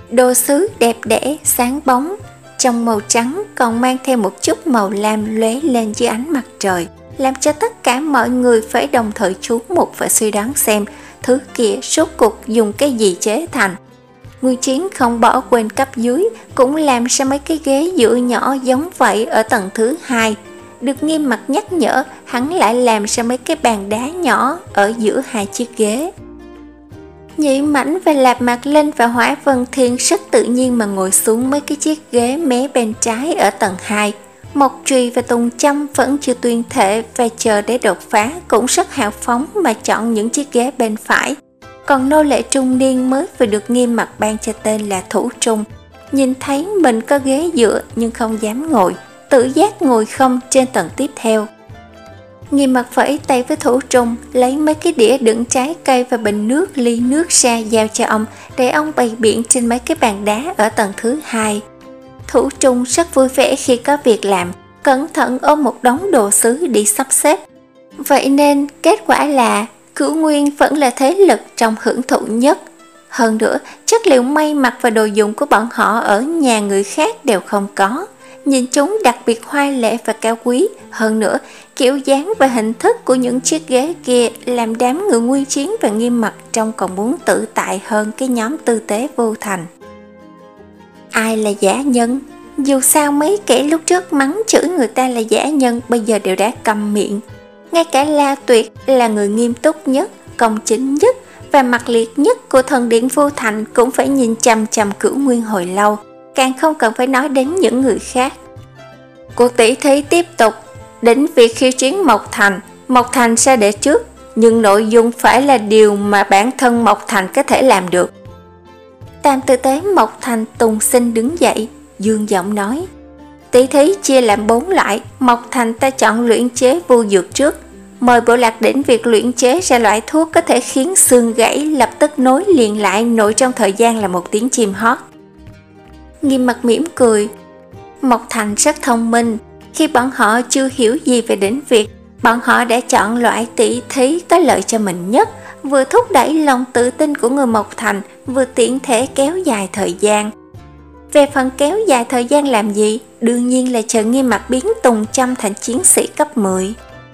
Đồ sứ đẹp đẽ, sáng bóng, trong màu trắng còn mang theo một chút màu lam lóe lên dưới ánh mặt trời, làm cho tất cả mọi người phải đồng thời chú mục và suy đoán xem thứ kia rốt cuộc dùng cái gì chế thành. Nguyên Chiến không bỏ quên cấp dưới cũng làm ra mấy cái ghế dựa nhỏ giống vậy ở tầng thứ hai. Được Nghiêm Mặc nhắc nhở, hắn lại làm ra mấy cái bàn đá nhỏ ở giữa hai chiếc ghế. Nhị Mãnh và Lạp Mạc Linh và Hỏa Vân Thiên rất tự nhiên mà ngồi xuống mấy cái chiếc ghế mé bên trái ở tầng hai. Mộc Trùy và Tùng Châm vẫn chưa tuyên thệ và chờ để đột phá cũng rất hào phóng mà chọn những chiếc ghế bên phải. Còn nô lệ trung niên mới vừa được Nghiêm Mặc ban cho tên là Thủ Trung, nhìn thấy mình có ghế dựa nhưng không dám ngồi, tự giác ngồi không trên tầng tiếp theo. Nghiêm Mặc vẫy tay với Thủ Trung, lấy mấy cái đĩa đựng trái cây và bình nước, ly nước ra giao cho ông để ông bày biện trên mấy cái bàn đá ở tầng thứ hai. Thủ Trung rất vui vẻ khi có việc làm, cẩn thận ôm một đống đồ sứ đi sắp xếp. Vậy nên kết quả là Cửu Nguyên vẫn là thế lực trong hưởng thụ nhất. Hơn nữa, chất liệu may mặc và đồ dùng của bọn họ ở nhà người khác đều không có. Nhìn chúng đặc biệt hoa lệ và cao quý. Hơn nữa, kiểu dáng và hình thức của những chiếc ghế kia làm đám người Nguyên Chiến và Nghiêm Mặc trông còn muốn tự tại hơn cái nhóm tư tế vô thành. Ai là giả nhân? Dù sao mấy kẻ lúc trước mắng chửi người ta là giả nhân bây giờ đều đã câm miệng. Ngay cả La Tuyệt là người nghiêm túc nhất, công chính nhất và mặc liệt nhất của thần điện vô thành cũng phải nhìn chằm chằm Cửu Nguyên hồi lâu, càng không cần phải nói đến những người khác. Cuộc tỷ thí tiếp tục, đến việc khiêu chiến Mộc Thành. Mộc Thành ra để trước, nhưng nội dung phải là điều mà bản thân Mộc Thành có thể làm được. Tam tư tế Mộc Thành Tùng Sinh đứng dậy, dương giọng nói: tỷ thí chia làm bốn loại, Mộc Thành ta chọn luyện chế vu dược trước. Mời bộ lạc đến việc luyện chế ra loại thuốc có thể khiến xương gãy lập tức nối liền lại nội trong thời gian là một tiếng chim hót. Nghiêm Mặc mỉm cười. Mộc Thành rất thông minh, khi bọn họ chưa hiểu gì về đỉnh Việt, bọn họ đã chọn loại tỷ thí có lợi cho mình nhất, vừa thúc đẩy lòng tự tin của người Mộc Thành, vừa tiện thể kéo dài thời gian. Về phần kéo dài thời gian làm gì, đương nhiên là chờ Nghiêm Mặc biến Tùng Châm thành chiến sĩ cấp mười.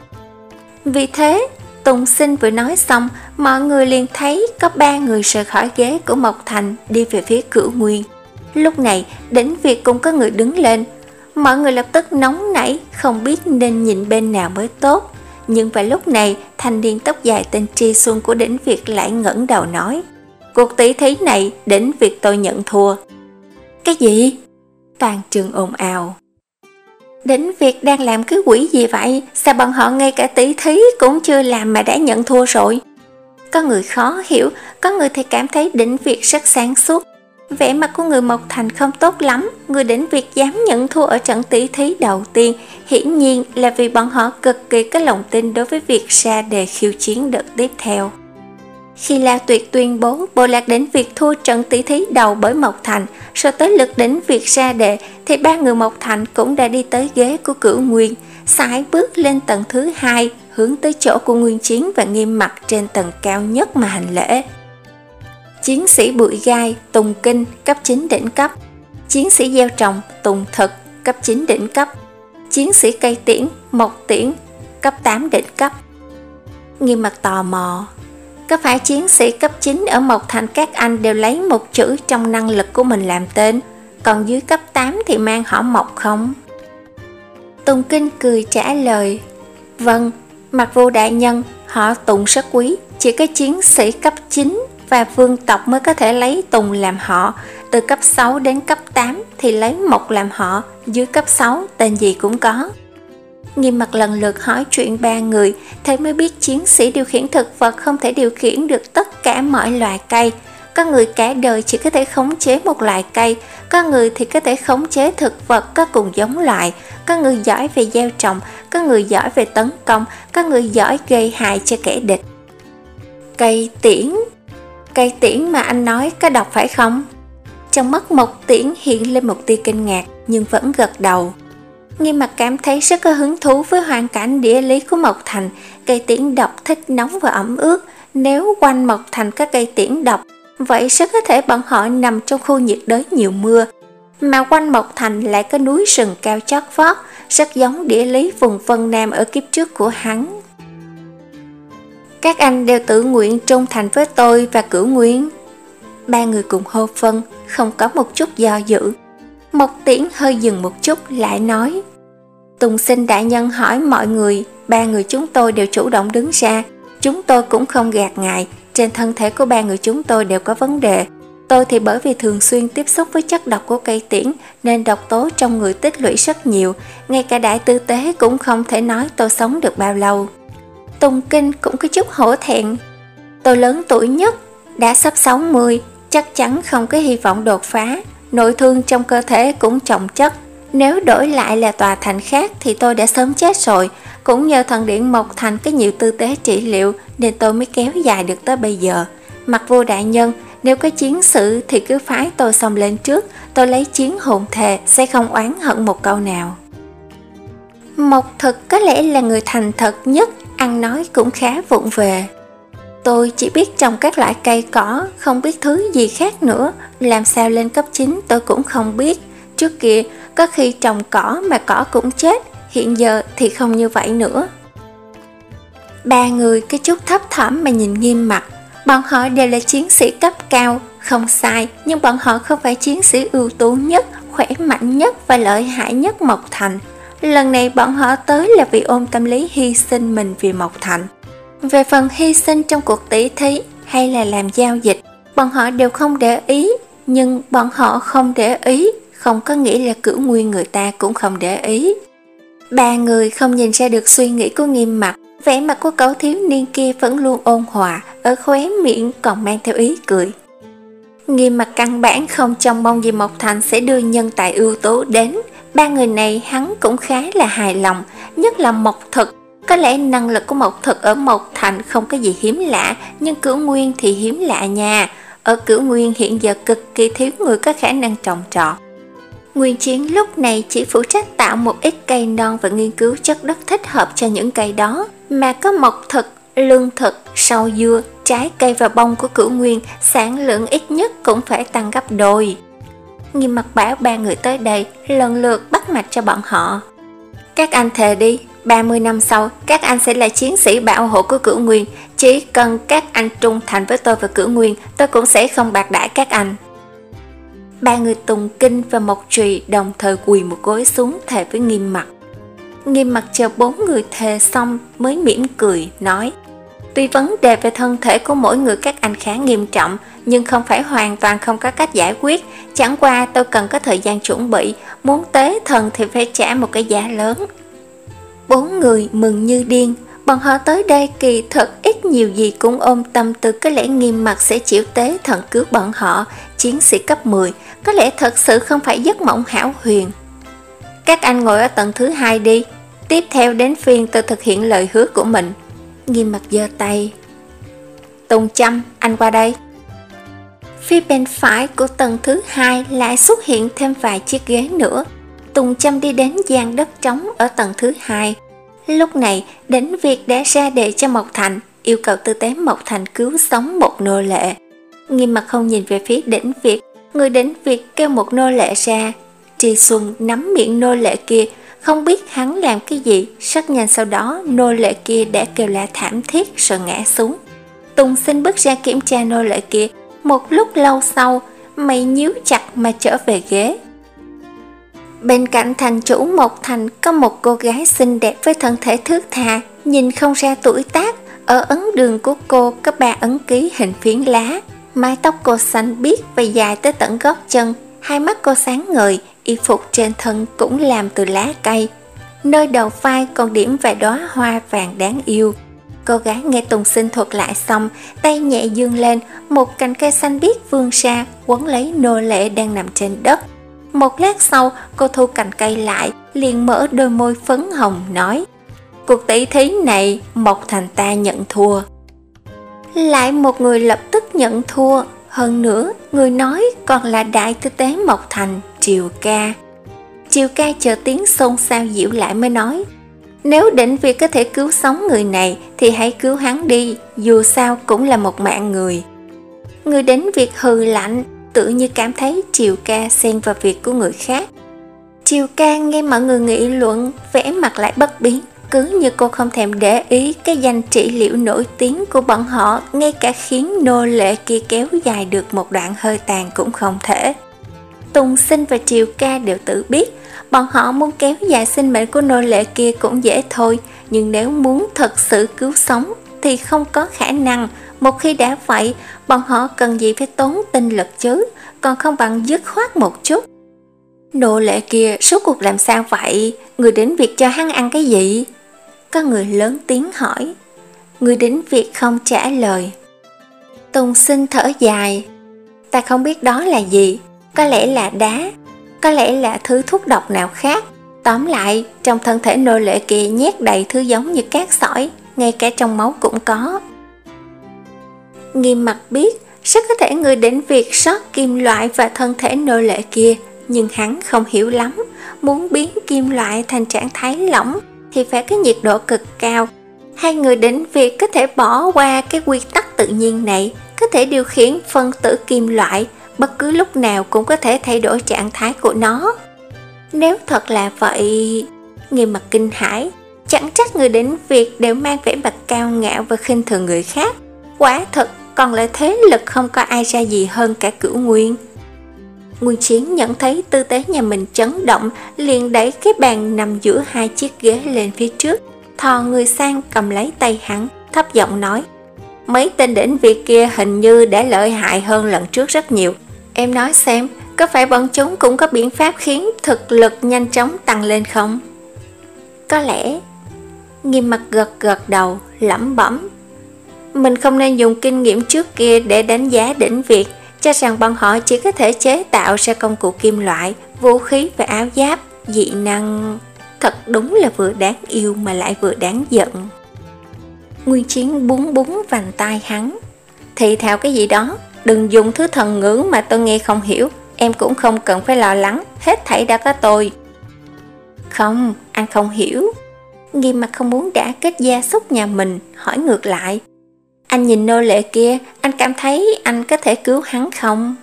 Vì thế, Tùng Sinh vừa nói xong, mọi người liền thấy có ba người rời khỏi ghế của Mộc Thành đi về phía Cửu Nguyên. Lúc này, đỉnh Việt cũng có người đứng lên. Mọi người lập tức nóng nảy, không biết nên nhìn bên nào mới tốt. Nhưng vào lúc này, thanh niên tóc dài tên Tri Xuân của đỉnh Việt lại ngẩng đầu nói: cuộc tỷ thí này, đỉnh Việt tôi nhận thua. Cái gì? Toàn trường ồn ào. Đỉnh Việt đang làm cái quỷ gì vậy? Sao bọn họ ngay cả tỷ thí cũng chưa làm mà đã nhận thua rồi? Có người khó hiểu, có người thì cảm thấy đỉnh Việt rất sáng suốt. Vẻ mặt của người Mộc Thành không tốt lắm. Người đỉnh Việt dám nhận thua ở trận tỷ thí đầu tiên, hiển nhiên là vì bọn họ cực kỳ có lòng tin đối với việc ra đề khiêu chiến đợt tiếp theo. Khi La Tuyệt tuyên bố bộ lạc đỉnh Việt thua trận tỷ thí đầu bởi Mộc Thành, rồi tới lượt đỉnh Việt ra đề, thì ba người Mộc Thành cũng đã đi tới ghế của Cửu Nguyên, sải bước lên tầng thứ hai, hướng tới chỗ của Nguyên Chiến và Nghiêm Mặc trên tầng cao nhất mà hành lễ. Chiến sĩ Bụi Gai, Tùng Kinh, cấp chín đỉnh cấp. Chiến sĩ Gieo Trồng, Tùng Thực, cấp chín đỉnh cấp. Chiến sĩ Cây Tiễn, Mộc Tiễn, cấp tám đỉnh cấp. Nghiêm Mặc tò mò, có phải chiến sĩ cấp chín ở Mộc Thành các anh đều lấy một chữ trong năng lực của mình làm tên, còn dưới cấp tám thì mang họ Mộc không? Tùng Kinh cười trả lời: vâng, Mặc Vô đại nhân, họ Tùng rất quý, chỉ có chiến sĩ cấp chín và vương tộc mới có thể lấy Tùng làm họ. Từ cấp sáu đến cấp tám thì lấy Mộc làm họ, dưới cấp sáu tên gì cũng có. Nghiêm Mặc lần lượt hỏi chuyện ba người, thế mới biết chiến sĩ điều khiển thực vật không thể điều khiển được tất cả mọi loài cây. Có người cả đời chỉ có thể khống chế một loại cây, có người thì có thể khống chế thực vật có cùng giống loại, có người giỏi về gieo trồng, có người giỏi về tấn công, có người giỏi gây hại cho kẻ địch. Cây tiễn, cây tiễn mà anh nói có độc phải không? Trong mắt Mộc Tiễn hiện lên một tia kinh ngạc nhưng vẫn gật đầu. Nghiêm Mặc cảm thấy rất có hứng thú với hoàn cảnh địa lý của Mộc Thành. Cây tiễn độc thích nóng và ẩm ướt. Nếu quanh Mộc Thành có cây tiễn độc, vậy rất có thể bọn họ nằm trong khu nhiệt đới nhiều mưa, mà quanh Mộc Thành lại có núi rừng cao chót vót, rất giống địa lý vùng Vân Nam ở kiếp trước của hắn. Các anh đều tự nguyện trung thành với tôi và Cửu Nguyên. Ba người cùng hô vâng, không có một chút do dự. Mộc Tiễn hơi dừng một chút lại nói: Tùng Sinh đại nhân hỏi mọi người, ba người chúng tôi đều chủ động đứng ra. Chúng tôi cũng không gạt ngài, trên thân thể của ba người chúng tôi đều có vấn đề. Tôi thì bởi vì thường xuyên tiếp xúc với chất độc của cây tiễn nên độc tố trong người tích lũy rất nhiều, ngay cả đại tư tế cũng không thể nói tôi sống được bao lâu. Tùng Kinh cũng có chút hổ thẹn. Tôi lớn tuổi nhất, đã sắp sáu mươi, chắc chắn không có hy vọng đột phá, nội thương trong cơ thể cũng chồng chất. Nếu đổi lại là tòa thành khác thì tôi đã sớm chết rồi, cũng nhờ thần điện Mộc Thành có nhiều tư tế trị liệu nên tôi mới kéo dài được tới bây giờ. Mặc Vô đại nhân, nếu có chiến sự thì cứ phái tôi xông lên trước, tôi lấy chiến hồn thề sẽ không oán hận một câu nào. Mộc Thực có lẽ là người thành thật nhất, ăn nói cũng khá vụng về. Tôi chỉ biết trồng các loại cây cỏ, không biết thứ gì khác nữa, làm sao lên cấp chín tôi cũng không biết. Trước kia có khi trồng cỏ mà cỏ cũng chết, hiện giờ thì không như vậy nữa. Ba người cái chút thấp thỏm mà nhìn Nghiêm Mặc. Bọn họ đều là chiến sĩ cấp cao, không sai, nhưng bọn họ không phải chiến sĩ ưu tú nhất, khỏe mạnh nhất và lợi hại nhất Mộc Thành. Lần này bọn họ tới là vì ôm tâm lý hy sinh mình vì Mộc Thành. Về phần hy sinh trong cuộc tỷ thí hay là làm giao dịch, bọn họ đều không để ý, nhưng bọn họ không để ý không có nghĩa là Cửu Nguyên người ta cũng không để ý. Ba người không nhìn ra được suy nghĩ của Nghiêm Mặc, vẻ mặt của cậu thiếu niên kia vẫn luôn ôn hòa, ở khóe miệng còn mang theo ý cười. Nghiêm Mặc căn bản không trông mong gì Mộc Thành sẽ đưa nhân tài ưu tú đến, ba người này hắn cũng khá là hài lòng, nhất là Mộc Thực. Có lẽ năng lực của Mộc Thực ở Mộc Thành không có gì hiếm lạ, nhưng Cửu Nguyên thì hiếm lạ nha. Ở Cửu Nguyên hiện giờ cực kỳ thiếu người có khả năng trồng trọt. Nguyên Chiến lúc này chỉ phụ trách tạo một ít cây non và nghiên cứu chất đất thích hợp cho những cây đó, mà có Mộc Thực, lương thực, rau dưa, trái cây và bông của Cửu Nguyên, sản lượng ít nhất cũng phải tăng gấp đôi. Nghiêm Mặc bảo ba người tới đây lần lượt bắt mạch cho bọn họ. Các anh thề đi, ba mươi năm sau các anh sẽ là chiến sĩ bảo hộ của Cửu Nguyên, chỉ cần các anh trung thành với tôi và Cửu Nguyên, tôi cũng sẽ không bạc đãi các anh. Ba người Tùng Kinh và Mộc Trì đồng thời quỳ một gối xuống thề với Nghiêm Mặc. Nghiêm Mặc chờ bốn người thề xong mới mỉm cười nói: Tuy vấn đề về thân thể của mỗi người các anh khá nghiêm trọng, nhưng không phải hoàn toàn không có cách giải quyết. Chẳng qua tôi cần có thời gian chuẩn bị, muốn tế thần thì phải trả một cái giá lớn. Bốn người mừng như điên. Bọn họ tới đây kỳ thật ít nhiều gì cũng ôm tâm tư có lẽ Nghiêm Mặc sẽ chịu tế thần cứu bọn họ. Chiến sĩ cấp mười có lẽ thật sự không phải giấc mộng hão huyền. Các anh ngồi ở tầng thứ hai đi, tiếp theo đến phiên tôi thực hiện lời hứa của mình. Nghiêm Mặc giơ tay. Tùng Châm, anh qua đây. Phía bên phải của tầng thứ hai lại xuất hiện thêm vài chiếc ghế nữa. Tùng Châm đi đến gian đất trống ở tầng thứ hai. Lúc này Đỉnh Việt đã ra đề cho Mộc Thành, yêu cầu tư tế Mộc Thành cứu sống một nô lệ. Nghiêm Mặc không nhìn về phía Đỉnh Việt, người Đỉnh Việt kêu một nô lệ ra. Tri Xuân nắm miệng nô lệ kia, không biết hắn làm cái gì, rất nhanh sau đó nô lệ kia đã kêu la thảm thiết rồi ngã xuống. Tùng Sinh bước ra kiểm tra nô lệ kia, một lúc lâu sau mày nhíu chặt mà trở về ghế. Bên cạnh thành chủ Mộc Thành có một cô gái xinh đẹp với thân thể thướt tha, nhìn không ra tuổi tác. Ở ấn đường của cô có ba ấn ký hình phiến lá. Mái tóc cô xanh biếc và dài tới tận gót chân, hai mắt cô sáng ngời, y phục trên thân cũng làm từ lá cây. Nơi đầu vai còn điểm vài đóa hoa vàng đáng yêu. Cô gái nghe Tùng Sinh thuật lại xong, tay nhẹ dương lên, một cành cây xanh biếc vươn ra, quấn lấy nô lệ đang nằm trên đất. Một lát sau, cô thu cành cây lại, liền mở đôi môi phấn hồng nói: Cuộc tỷ thí này, Mộc Thành ta nhận thua. Lại một người lập tức nhận thua, hơn nữa, người nói còn là đại tư tế Mộc Thành, Triều Ca. Triều Ca chờ tiếng xôn xao dịu lại mới nói: Nếu Đỉnh Việt có thể cứu sống người này thì hãy cứu hắn đi, dù sao cũng là một mạng người. Người đến việc hừ lạnh, tự như cảm thấy Triều Ca xen vào việc của người khác. Triều Ca nghe mọi người nghị luận, vẻ mặt lại bất biến, cứ như cô không thèm để ý cái danh trị liệu nổi tiếng của bọn họ, ngay cả khiến nô lệ kia kéo dài được một đoạn hơi tàn cũng không thể. Tùng Sinh và Triều Ca đều tự biết, bọn họ muốn kéo dài sinh mệnh của nô lệ kia cũng dễ thôi, nhưng nếu muốn thật sự cứu sống thì không có khả năng. Một khi đã vậy, bọn họ cần gì phải tốn tinh lực chứ, còn không bằng dứt khoát một chút. Nô lệ kia suốt cuộc làm sao vậy? Người đến việc cho hắn ăn cái gì? Có người lớn tiếng hỏi. Người đến việc không trả lời. Tùng Sinh thở dài. Ta không biết đó là gì. Có lẽ là đá, có lẽ là thứ thuốc độc nào khác. Tóm lại, trong thân thể nô lệ kia nhét đầy thứ giống như cát sỏi, ngay cả trong máu cũng có. Nghiêm Mặt biết rất có thể người đến việc sót kim loại vào thân thể nô lệ kia, nhưng hắn không hiểu lắm. Muốn biến kim loại thành trạng thái lỏng thì phải có nhiệt độ cực cao. Hai người đến việc có thể bỏ qua cái quy tắc tự nhiên này, có thể điều khiển phân tử kim loại, bất cứ lúc nào cũng có thể thay đổi trạng thái của nó. Nếu thật là vậy, Nghiêm Mặt kinh hãi, chẳng trách người đến việc đều mang vẻ mặt cao ngạo và khinh thường người khác. Quả thật còn lại thế lực không có ai ra gì hơn cả Cửu Nguyên. Nguyên Chiến nhận thấy tư thế nhà mình chấn động, liền đẩy cái bàn nằm giữa hai chiếc ghế lên phía trước, thò người sang cầm lấy tay hắn, thấp giọng nói: mấy tên đến việc kia hình như đã lợi hại hơn lần trước rất nhiều. Em nói xem, có phải bọn chúng cũng có biện pháp khiến thực lực nhanh chóng tăng lên không? Có lẽ. Nghiêm Mặt gật gật đầu, lẩm bẩm: mình không nên dùng kinh nghiệm trước kia để đánh giá đỉnh Việt, cho rằng bọn họ chỉ có thể chế tạo ra công cụ kim loại, vũ khí và áo giáp, dị năng. Thật đúng là vừa đáng yêu mà lại vừa đáng giận. Nguyên Chiến búng búng vành tai hắn. Thì thào cái gì đó, đừng dùng thứ thần ngữ mà tôi nghe không hiểu. Em cũng không cần phải lo lắng, hết thảy đã có tôi. Không, anh không hiểu. Nghiêm Mặt không muốn đả kích gia súc nhà mình, hỏi ngược lại: anh nhìn nô lệ kia, anh cảm thấy anh có thể cứu hắn không?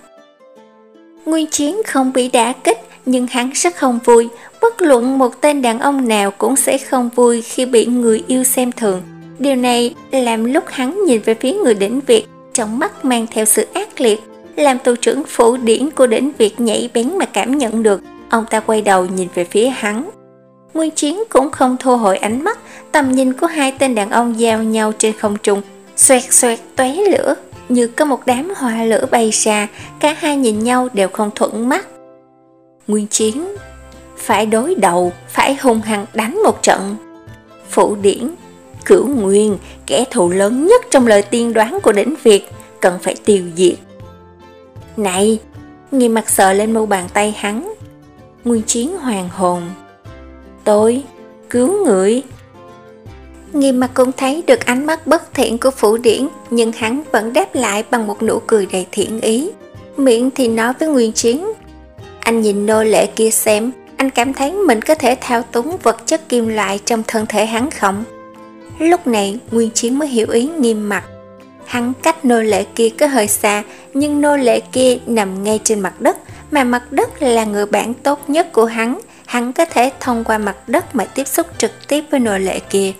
Nguyên Chiến không bị đả kích, nhưng hắn rất không vui. Bất luận một tên đàn ông nào cũng sẽ không vui khi bị người yêu xem thường. Điều này làm lúc hắn nhìn về phía người đỉnh Việt, trong mắt mang theo sự ác liệt, làm tù trưởng Phủ Điển của đỉnh Việt nhảy bén mà cảm nhận được. Ông ta quay đầu nhìn về phía hắn. Nguyên Chiến cũng không thu hồi ánh mắt, tầm nhìn của hai tên đàn ông giao nhau trên không trung, xoẹt xoẹt tóe lửa, như có một đám hoa lửa bay ra. Cả hai nhìn nhau đều không thuận mắt. Nguyên Chiến: phải đối đầu, phải hung hăng đánh một trận. Phủ Điển: Cửu Nguyên, kẻ thù lớn nhất trong lời tiên đoán của đỉnh Việt, cần phải tiêu diệt. Này! Nghiêm Mặt sờ lên mu bàn tay hắn. Nguyên Chiến hoàng hồn: tôi cứu người. Nghiêm Mặt cũng thấy được ánh mắt bất thiện của Phủ Điển, nhưng hắn vẫn đáp lại bằng một nụ cười đầy thiện ý. Miệng thì nói với Nguyên Chiến: anh nhìn nô lệ kia xem, anh cảm thấy mình có thể thao túng vật chất kim loại trong thân thể hắn không? Lúc này Nguyên Chiến mới hiểu ý Nghiêm Mặt. Hắn cách nô lệ kia có hơi xa, nhưng nô lệ kia nằm ngay trên mặt đất, mà mặt đất là người bạn tốt nhất của hắn. Hắn có thể thông qua mặt đất mà tiếp xúc trực tiếp với nô lệ kia.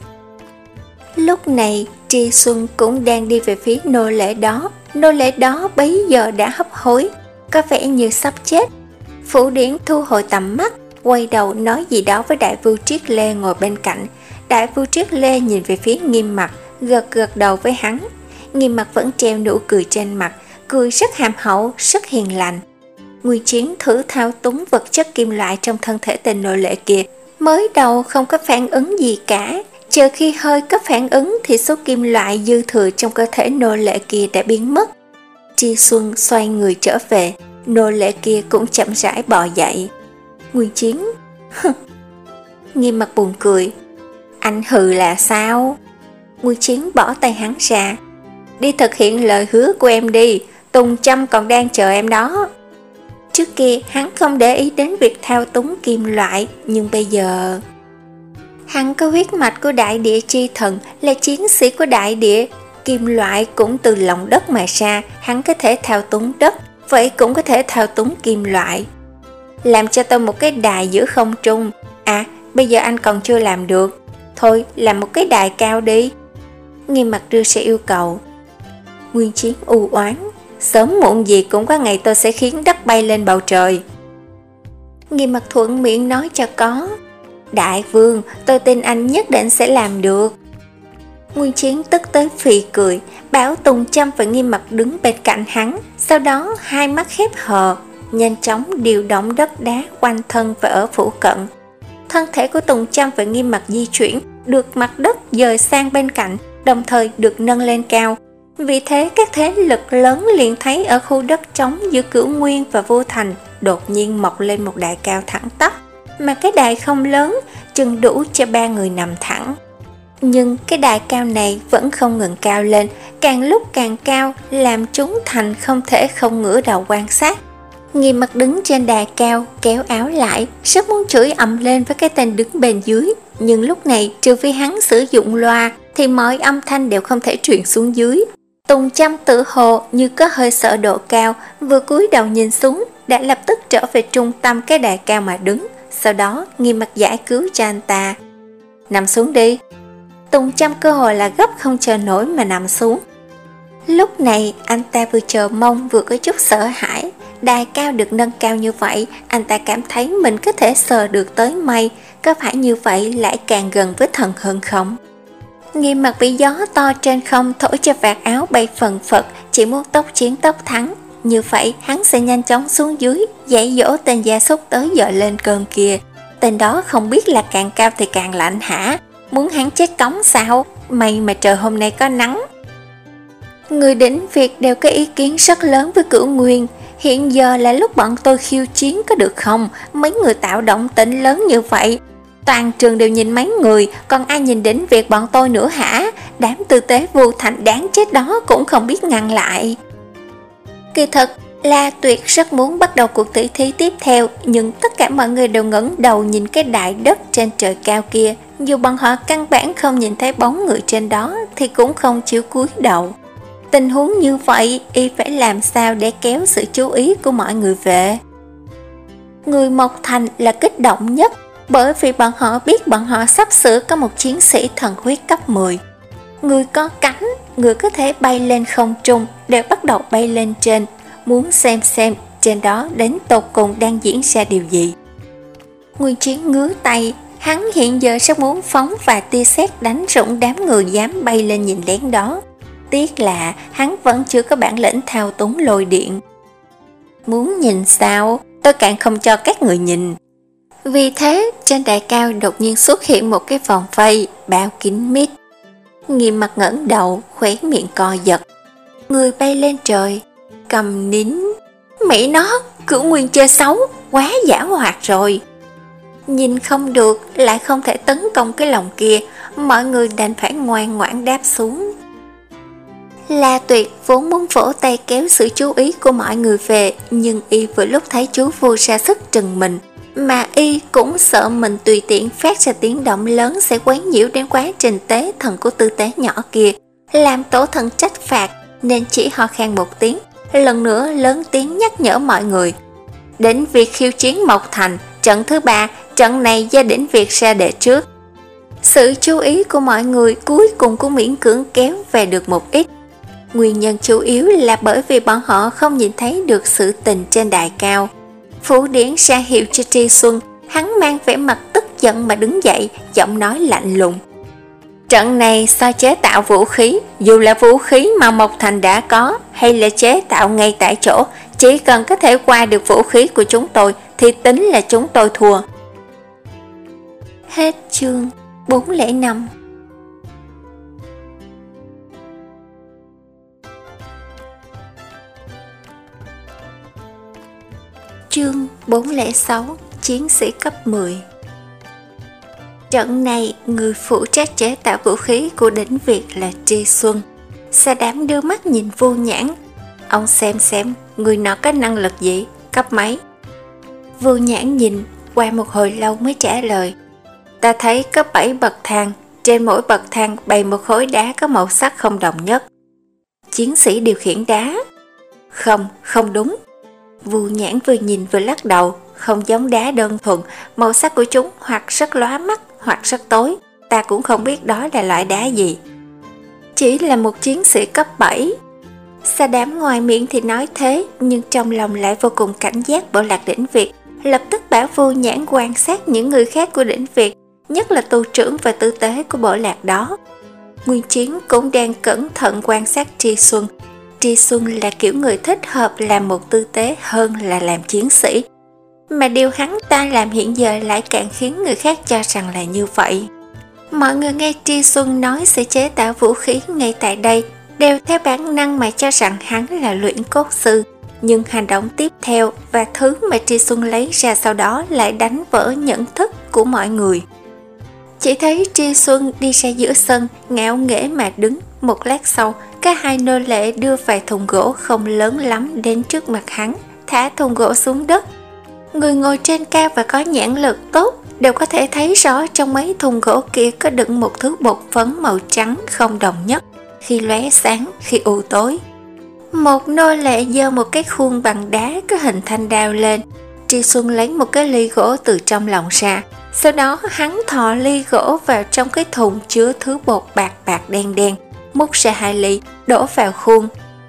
Lúc này Tri Xuân cũng đang đi về phía nô lệ đó. Nô lệ đó bấy giờ đã hấp hối, có vẻ như sắp chết. Phủ Điển thu hồi tầm mắt, quay đầu nói gì đó với Đại Vưu Triết Lê ngồi bên cạnh. Đại Vưu Triết Lê nhìn về phía Nghiêm Mặt, gật gật đầu với hắn. Nghiêm Mặt vẫn treo nụ cười trên mặt, cười rất hàm hậu, rất hiền lành. Nguyên Chiến thử thao túng vật chất kim loại trong thân thể tên nô lệ kia. Mới đầu không có phản ứng gì cả, chờ khi hơi có phản ứng thì số kim loại dư thừa trong cơ thể nô lệ kia đã biến mất. Tri Xuân xoay người trở về, nô lệ kia cũng chậm rãi bò dậy. Nguyên Chiến: Nghiêm Mặt buồn cười: anh hừ là sao? Nguyên Chiến bỏ tay hắn ra: đi thực hiện lời hứa của em đi, Tùng Trâm còn đang chờ em đó. Trước kia hắn không để ý đến việc thao túng kim loại, nhưng bây giờ hắn có huyết mạch của đại địa chi thần, là chiến sĩ của đại địa. Kim loại cũng từ lòng đất mà ra, hắn có thể thao túng đất, vậy cũng có thể thao túng kim loại. Làm cho tôi một cái đài giữa không trung. À, bây giờ anh còn chưa làm được. Thôi, làm một cái đài cao đi. Nghiêm Mặt đưa ra yêu cầu. Nguyên Chiến u oán. Sớm muộn gì cũng có ngày tôi sẽ khiến đất bay lên bầu trời. Nghiêm Mặt thuận miệng nói cho có. Đại vương, tôi tin anh nhất định sẽ làm được. Nguyên Chiến tức tới phì cười, bảo Tùng Châm và Nghiêm Mặt đứng bên cạnh hắn, sau đó hai mắt khép hờ, nhanh chóng điều động đất đá quanh thân và ở phụ cận. Thân thể của Tùng Châm và Nghiêm Mặt di chuyển, được mặt đất dời sang bên cạnh, đồng thời được nâng lên cao. Vì thế các thế lực lớn liền thấy ở khu đất trống giữa Cửu Nguyên và Vô Thành đột nhiên mọc lên một đài cao thẳng tắp, mà cái đài không lớn, chừng đủ cho ba người nằm thẳng. Nhưng cái đài cao này vẫn không ngừng cao lên, càng lúc càng cao, làm chúng thành không thể không ngửa đầu quan sát. Nghiêm Mặt đứng trên đài cao, kéo áo lại, rất muốn chửi ầm lên với cái tên đứng bên dưới. Nhưng lúc này, trừ phi hắn sử dụng loa, thì mọi âm thanh đều không thể truyền xuống dưới. Tùng Châm tự hồ như có hơi sợ độ cao, vừa cúi đầu nhìn xuống, đã lập tức trở về trung tâm cái đài cao mà đứng. Sau đó, Nghiêm Mặt giải cứu cho anh ta. Nằm xuống đi. Tùng Châm cơ hội là gấp không chờ nổi mà nằm xuống. Lúc này, anh ta vừa chờ mong vừa có chút sợ hãi. Đài cao được nâng cao như vậy, anh ta cảm thấy mình có thể sờ được tới mây. Có phải như vậy lại càng gần với thần hơn không? Nghiêm Mặt bị gió to trên không thổi cho vạt áo bay phần phật, chỉ muốn tốc chiến tốc thắng. Như vậy hắn sẽ nhanh chóng xuống dưới, dạy dỗ tên gia súc tới giờ lên cơn kia. Tên đó không biết là càng cao thì càng lạnh hả? Muốn hắn chết cống sao? May mà trời hôm nay có nắng. Người đỉnh Việt đều có ý kiến rất lớn với Cửu Nguyên. Hiện giờ là lúc bọn tôi khiêu chiến có được không? Mấy người tạo động tĩnh lớn như vậy, toàn trường đều nhìn mấy người, còn ai nhìn đỉnh Việt bọn tôi nữa hả? Đám tư tế Vô Thành đáng chết đó cũng không biết ngăn lại. Kỳ thật, La Tuyệt rất muốn bắt đầu cuộc tỷ thí tiếp theo, nhưng tất cả mọi người đều ngẩng đầu nhìn cái đại đất trên trời cao kia. Dù bọn họ căn bản không nhìn thấy bóng người trên đó thì cũng không chịu cúi đầu. Tình huống như vậy, y phải làm sao để kéo sự chú ý của mọi người về? Người Mộc Thành là kích động nhất, bởi vì bọn họ biết bọn họ sắp sửa có một chiến sĩ thần huyết cấp mười. Người có cánh, người có thể bay lên không trung, đều bắt đầu bay lên trên, muốn xem xem trên đó đến tột cùng đang diễn ra điều gì. Nguyên Chiến ngứa tay, hắn hiện giờ rất muốn phóng vài tia sét đánh rụng đám người dám bay lên nhìn lén đó. Tiếc là hắn vẫn chưa có bản lĩnh thao túng lôi điện. Muốn nhìn sao, tôi càng không cho các người nhìn. Vì thế, trên đài cao đột nhiên xuất hiện một cái vòng vây bao kín mít. Nghiêm Mặt ngẩng đầu, khóe miệng co giật. Người bay lên trời, cầm nín. Mẹ nó, Cửu Nguyên chơi xấu, quá giảo hoạt rồi. Nhìn không được, lại không thể tấn công cái lồng kia, mọi người đành phải ngoan ngoãn đáp xuống. La Tuyệt vốn muốn vỗ tay kéo sự chú ý của mọi người về, nhưng y vừa lúc thấy chú Vu ra sức trừng mình, mà y cũng sợ mình tùy tiện phát ra tiếng động lớn sẽ quấy nhiễu đến quá trình tế thần của tư tế nhỏ kia, làm tổ thần trách phạt, nên chỉ ho khan một tiếng, lần nữa lớn tiếng nhắc nhở mọi người. Đến việc khiêu chiến Mộc Thành, trận thứ ba, trận này do đỉnh Việt ra đệ trước. Sự chú ý của mọi người cuối cùng cũng miễn cưỡng kéo về được một ít. Nguyên nhân chủ yếu là bởi vì bọn họ không nhìn thấy được sự tình trên đài cao. Phủ Điển ra hiệu cho Tri Xuân, hắn mang vẻ mặt tức giận mà đứng dậy, giọng nói lạnh lùng. Trận này so chế tạo vũ khí, dù là vũ khí mà Mộc Thành đã có hay là chế tạo ngay tại chỗ, chỉ cần có thể qua được vũ khí của chúng tôi thì tính là chúng tôi thua. Hết chương bốn không năm. Chương bốn không sáu, chiến sĩ cấp mười. Trận này, người phụ trách chế tạo vũ khí của đỉnh Việt là Tri Xuân. Sa Đám đưa mắt nhìn Vô Nhãn. Ông xem xem, người nó có năng lực gì, cấp mấy? Vô Nhãn nhìn, qua một hồi lâu mới trả lời. Ta thấy cấp bảy bậc thang, trên mỗi bậc thang bày một khối đá có màu sắc không đồng nhất. Chiến sĩ điều khiển đá. Không, không đúng. Vu Nhãn vừa nhìn vừa lắc đầu, không giống đá đơn thuần, màu sắc của chúng hoặc rất lóa mắt hoặc rất tối, ta cũng không biết đó là loại đá gì. Chỉ là một chiến sĩ cấp bảy. Sa Đám ngoài miệng thì nói thế, nhưng trong lòng lại vô cùng cảnh giác bộ lạc đỉnh Việt, lập tức bảo Vu Nhãn quan sát những người khác của đỉnh Việt, nhất là tu trưởng và tư tế của bộ lạc đó. Nguyên Chiến cũng đang cẩn thận quan sát Tri Xuân. Tri Xuân là kiểu người thích hợp làm một tư tế hơn là làm chiến sĩ, mà điều hắn ta làm hiện giờ lại càng khiến người khác cho rằng là như vậy. Mọi người nghe Tri Xuân nói sẽ chế tạo vũ khí ngay tại đây đều theo bản năng mà cho rằng hắn là luyện cốt sư, nhưng hành động tiếp theo và thứ mà Tri Xuân lấy ra sau đó lại đánh vỡ nhận thức của mọi người. Chỉ thấy Tri Xuân đi ra giữa sân, ngạo nghễ mà đứng. Một lát sau, cả hai nô lệ đưa vài thùng gỗ không lớn lắm đến trước mặt hắn, thả thùng gỗ xuống đất. Người ngồi trên cao và có nhãn lực tốt đều có thể thấy rõ trong mấy thùng gỗ kia có đựng một thứ bột phấn màu trắng không đồng nhất, khi lóe sáng, khi u tối. Một nô lệ giơ một cái khuôn bằng đá có hình thanh đao lên. Tri Xuân lấy một cái ly gỗ từ trong lòng ra, sau đó hắn thò ly gỗ vào trong cái thùng chứa thứ bột bạc bạc đen đen, múc ra hai ly, đổ vào khuôn.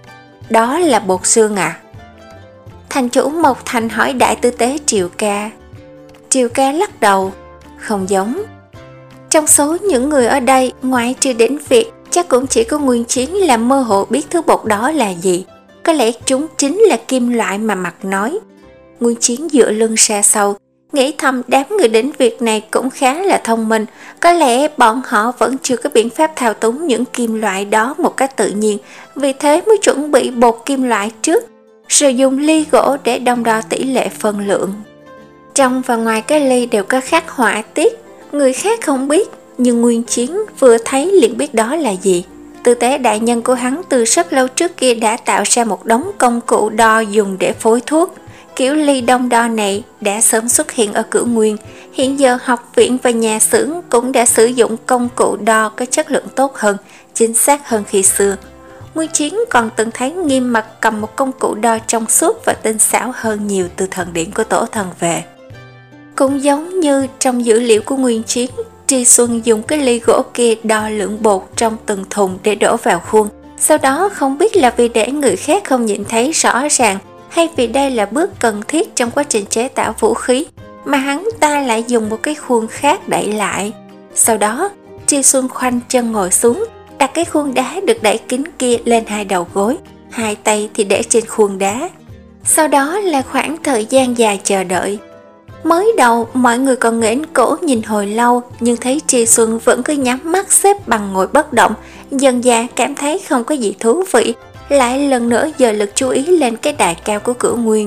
Đó là bột xương à? Thành chủ Mộc Thành hỏi đại tư tế Triều Ca. Triều Ca lắc đầu, không giống. Trong số những người ở đây, ngoại trừ đỉnh Việt, chắc cũng chỉ có Nguyên Chiến là mơ hồ biết thứ bột đó là gì. Có lẽ chúng chính là kim loại mà mặt nói. Nguyên Chiến dựa lưng ra sau, nghĩ thầm đám người đỉnh Việt này cũng khá là thông minh. Có lẽ bọn họ vẫn chưa có biện pháp thao túng những kim loại đó một cách tự nhiên, vì thế mới chuẩn bị bột kim loại trước, rồi dùng ly gỗ để đong đo tỷ lệ phân lượng. Trong và ngoài cái ly đều có khắc họa tiết, người khác không biết, nhưng Nguyên Chiến vừa thấy liền biết đó là gì. Tư tế đại nhân của hắn từ rất lâu trước kia đã tạo ra một đống công cụ đo dùng để phối thuốc. Kiểu ly đong đo này đã sớm xuất hiện ở Cửu Nguyên, hiện giờ học viện và nhà xưởng cũng đã sử dụng công cụ đo có chất lượng tốt hơn, chính xác hơn khi xưa. Nguyên Chiến còn từng thấy Nghiêm Mật cầm một công cụ đo trong suốt và tinh xảo hơn nhiều từ thần điển của tổ thần về. Cũng giống như trong dữ liệu của Nguyên Chiến, Tri Xuân dùng cái ly gỗ kia đo lượng bột trong từng thùng để đổ vào khuôn. Sau đó không biết là vì để người khác không nhìn thấy rõ ràng, hay vì đây là bước cần thiết trong quá trình chế tạo vũ khí, mà hắn ta lại dùng một cái khuôn khác đẩy lại. Sau đó, Tri Xuân khoanh chân ngồi xuống, đặt cái khuôn đá được đẩy kín kia lên hai đầu gối, hai tay thì để trên khuôn đá. Sau đó là khoảng thời gian dài chờ đợi. Mới đầu mọi người còn nghển cổ nhìn hồi lâu, nhưng thấy Tri Xuân vẫn cứ nhắm mắt xếp bằng ngồi bất động, dần dà cảm thấy không có gì thú vị, lại lần nữa dời lực chú ý lên cái đài cao của Cửu Nguyên.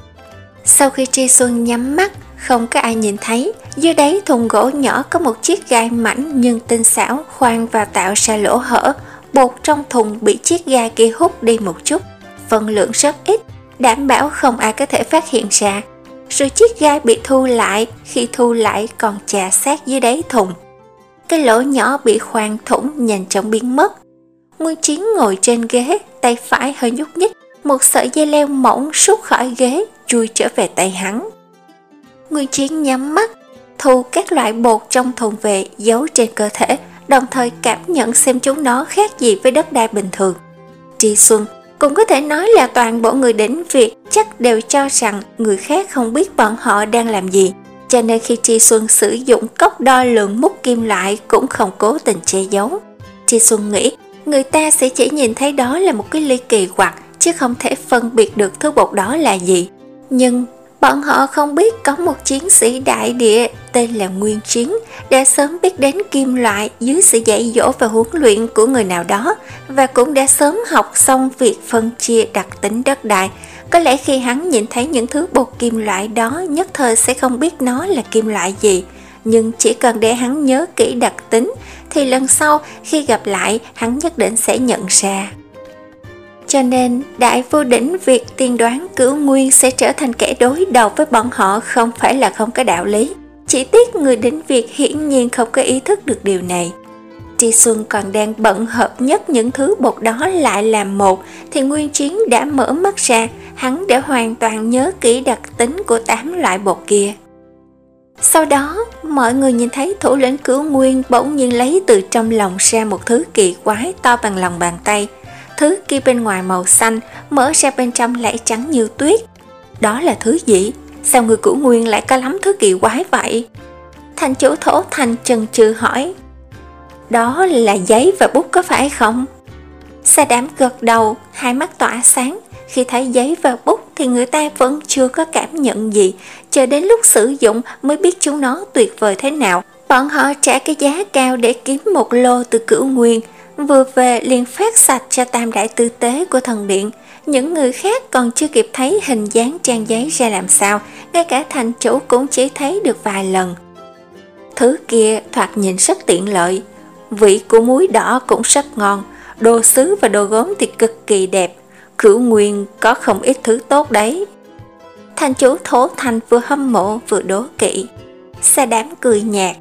Sau khi Tri Xuân nhắm mắt, không có ai nhìn thấy, dưới đáy thùng gỗ nhỏ có một chiếc gai mảnh nhưng tinh xảo khoan vào tạo ra lỗ hở. Bột trong thùng bị chiếc gai kia hút đi một chút, phần lượng rất ít, đảm bảo không ai có thể phát hiện ra. Rồi chiếc gai bị thu lại, khi thu lại còn chà sát dưới đáy thùng. Cái lỗ nhỏ bị khoan thủng nhanh chóng biến mất. Nguyên Chiến ngồi trên ghế, tay phải hơi nhúc nhích, một sợi dây leo mỏng rút khỏi ghế, chui trở về tay hắn. Nguyên Chiến nhắm mắt, thu các loại bột trong thùng về giấu trên cơ thể, đồng thời cảm nhận xem chúng nó khác gì với đất đai bình thường. Tri Xuân cũng có thể nói là toàn bộ người đỉnh Việt chắc đều cho rằng người khác không biết bọn họ đang làm gì, cho nên khi Tri Xuân sử dụng cốc đo lường mút kim loại cũng không cố tình che giấu. Tri Xuân nghĩ người ta sẽ chỉ nhìn thấy đó là một cái ly kỳ quặc, chứ không thể phân biệt được thứ bột đó là gì. Nhưng bọn họ không biết có một chiến sĩ đại địa tên là Nguyên Chiến đã sớm biết đến kim loại dưới sự dạy dỗ và huấn luyện của người nào đó, và cũng đã sớm học xong việc phân chia đặc tính đất đai. Có lẽ khi hắn nhìn thấy những thứ bột kim loại đó nhất thời sẽ không biết nó là kim loại gì, nhưng chỉ cần để hắn nhớ kỹ đặc tính thì lần sau khi gặp lại hắn nhất định sẽ nhận ra. Cho nên đại vô đỉnh Việt tiên đoán Cửu Nguyên sẽ trở thành kẻ đối đầu với bọn họ không phải là không có đạo lý. Chỉ tiếc người đỉnh Việt hiển nhiên không có ý thức được điều này. Tri Xuân còn đang bận hợp nhất những thứ bột đó lại làm một, thì Nguyên Chiến đã mở mắt ra. Hắn đã hoàn toàn nhớ kỹ đặc tính của tám loại bột kia. Sau đó, mọi người nhìn thấy thủ lĩnh Cửu Nguyên bỗng nhiên lấy từ trong lòng ra một thứ kỳ quái to bằng lòng bàn tay. Thứ kia bên ngoài màu xanh, mở ra bên trong lại trắng như tuyết. Đó là thứ gì? Sao người Cửu Nguyên lại có lắm thứ kỳ quái vậy? Thành chủ Thổ Thành chần chừ hỏi. Đó là giấy và bút có phải không? Sa Đám gật đầu, hai mắt tỏa sáng. Khi thấy giấy và bút thì người ta vẫn chưa có cảm nhận gì, chờ đến lúc sử dụng mới biết chúng nó tuyệt vời thế nào. Bọn họ trả cái giá cao để kiếm một lô từ Cửu Nguyên, vừa về liền phát sạch cho tam đại tư tế của thần điện. Những người khác còn chưa kịp thấy hình dáng trang giấy ra làm sao, ngay cả thành chủ cũng chỉ thấy được vài lần. Thứ kia thoạt nhìn rất tiện lợi, vị của muối đỏ cũng rất ngon, đồ sứ và đồ gốm thì cực kỳ đẹp. Cửu Nguyên có không ít thứ tốt đấy. Thành chủ Thổ Thành vừa hâm mộ vừa đố kỵ. Sa Đám cười nhạt.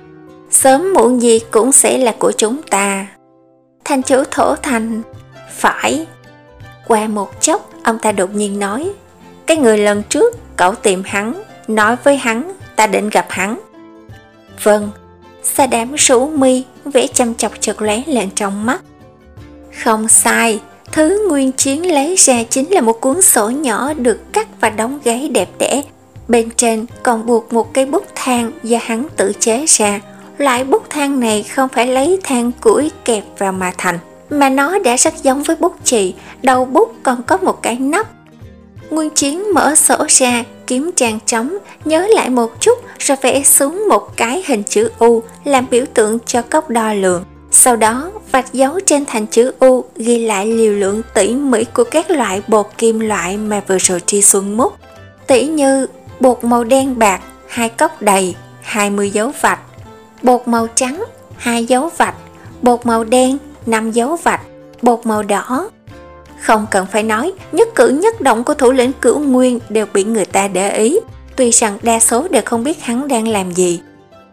Sớm muộn gì cũng sẽ là của chúng ta. Thành chủ Thổ Thành. Phải. Qua một chốc, ông ta đột nhiên nói. Cái người lần trước cậu tìm hắn, nói với hắn ta định gặp hắn. Vâng. Sa Đám rũ mi, vẻ chăm chọc chợt lóe lên trong mắt. Không sai. Thứ Nguyên Chiến lấy ra chính là một cuốn sổ nhỏ được cắt và đóng gáy đẹp đẽ. Bên trên còn buộc một cây bút than do hắn tự chế ra. Loại bút than này không phải lấy than củi kẹp vào mà thành, mà nó đã rất giống với bút chì, đầu bút còn có một cái nắp. Nguyên Chiến mở sổ ra, kiếm trang trống, nhớ lại một chút rồi vẽ xuống một cái hình chữ U làm biểu tượng cho cốc đo lường. Sau đó, vạch dấu trên thành chữ U ghi lại liều lượng tỉ mỉ của các loại bột kim loại mà vừa rồi Tri Xuân múc. Tỉ như bột màu đen bạc, hai cốc đầy, hai mươi dấu vạch. Bột màu trắng, hai dấu vạch. Bột màu đen, năm dấu vạch. Bột màu đỏ. Không cần phải nói, nhất cử nhất động của thủ lĩnh Cửu Nguyên đều bị người ta để ý, tuy rằng đa số đều không biết hắn đang làm gì.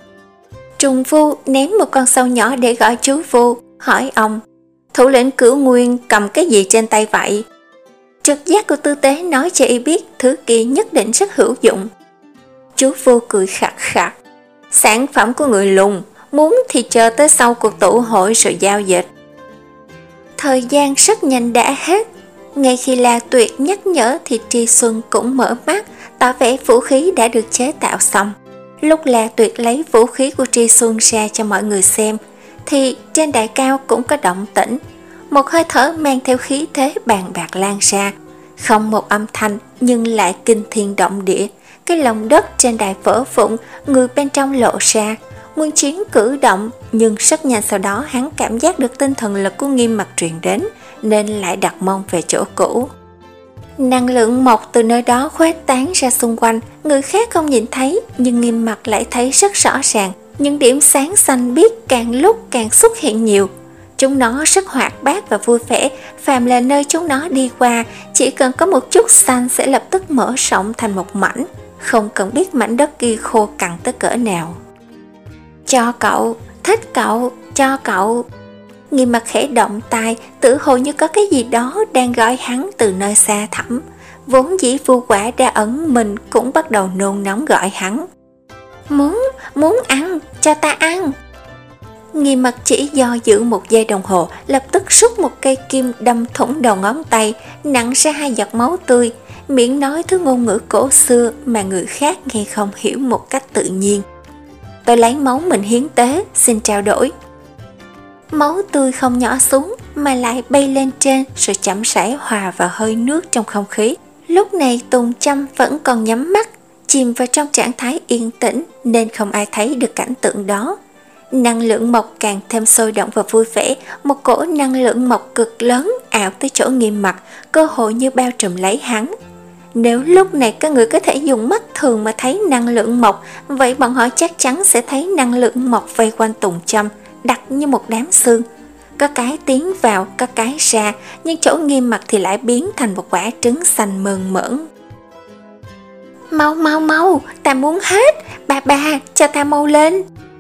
Trùng Vu ném một con sâu nhỏ để gọi chú Vu, hỏi ông, thủ lĩnh Cửu Nguyên cầm cái gì trên tay vậy? Trực giác của tư tế nói cho y biết thứ kia nhất định rất hữu dụng. Chú Vu cười khặt khặt, sản phẩm của người lùn, muốn thì chờ tới sau cuộc tụ hội rồi giao dịch. Thời gian rất nhanh đã hết, ngay khi La Tuyệt nhắc nhở thì Tri Xuân cũng mở mắt, tỏ vẻ vũ khí đã được chế tạo xong. Lúc La Tuyệt lấy vũ khí của Tri Xuân ra cho mọi người xem, thì trên đài cao cũng có động tĩnh. Một hơi thở mang theo khí thế bàn bạc lan ra, không một âm thanh nhưng lại kinh thiên động địa. Cái lòng đất trên đài vỡ vụn, người bên trong lộ ra. Nguyên Chiến cử động, nhưng rất nhanh sau đó hắn cảm giác được tinh thần lực của Nghiêm Mặc truyền đến, nên lại đặt mông về chỗ cũ. Năng lượng mộc từ nơi đó khuếch tán ra xung quanh, người khác không nhìn thấy, nhưng Nghiêm Mặc lại thấy rất rõ ràng. Những điểm sáng xanh biếc càng lúc càng xuất hiện nhiều. Chúng nó rất hoạt bát và vui vẻ, phàm là nơi chúng nó đi qua, chỉ cần có một chút xanh sẽ lập tức mở rộng thành một mảnh, không cần biết mảnh đất kia khô cằn tới cỡ nào. Cho cậu, thích cậu, cho cậu. Nghiêm Mặc khẽ động tai, tự hồ như có cái gì đó đang gọi hắn từ nơi xa thẳm. Vốn dĩ Vu Quả đã ẩn mình cũng bắt đầu nôn nóng gọi hắn. Muốn, muốn ăn, cho ta ăn. Nghiêm Mặc chỉ do dự một giây đồng hồ, lập tức rút một cây kim đâm thủng đầu ngón tay, nặn ra hai giọt máu tươi, miệng nói thứ ngôn ngữ cổ xưa mà người khác nghe không hiểu một cách tự nhiên. Tôi lấy máu mình hiến tế, xin trao đổi. Máu tươi không nhỏ xuống mà lại bay lên trên rồi chậm rãi hòa vào hơi nước trong không khí. Lúc này Tùng Châm vẫn còn nhắm mắt, chìm vào trong trạng thái yên tĩnh nên không ai thấy được cảnh tượng đó. Năng lượng mộc càng thêm sôi động và vui vẻ, một cỗ năng lượng mộc cực lớn ảo tới chỗ Nghiêm Mặc, cơ hội như bao trùm lấy hắn. Nếu lúc này các người có thể dùng mắt thường mà thấy năng lượng mộc, vậy bọn họ chắc chắn sẽ thấy năng lượng mộc vây quanh Tùng Châm, đặc như một đám xương. Có cái tiến vào, có cái ra, nhưng chỗ Nghiêm Mặc thì lại biến thành một quả trứng xanh mơn mởn. Mau mau mau, ta muốn hết, bà bà, cho ta mau lên.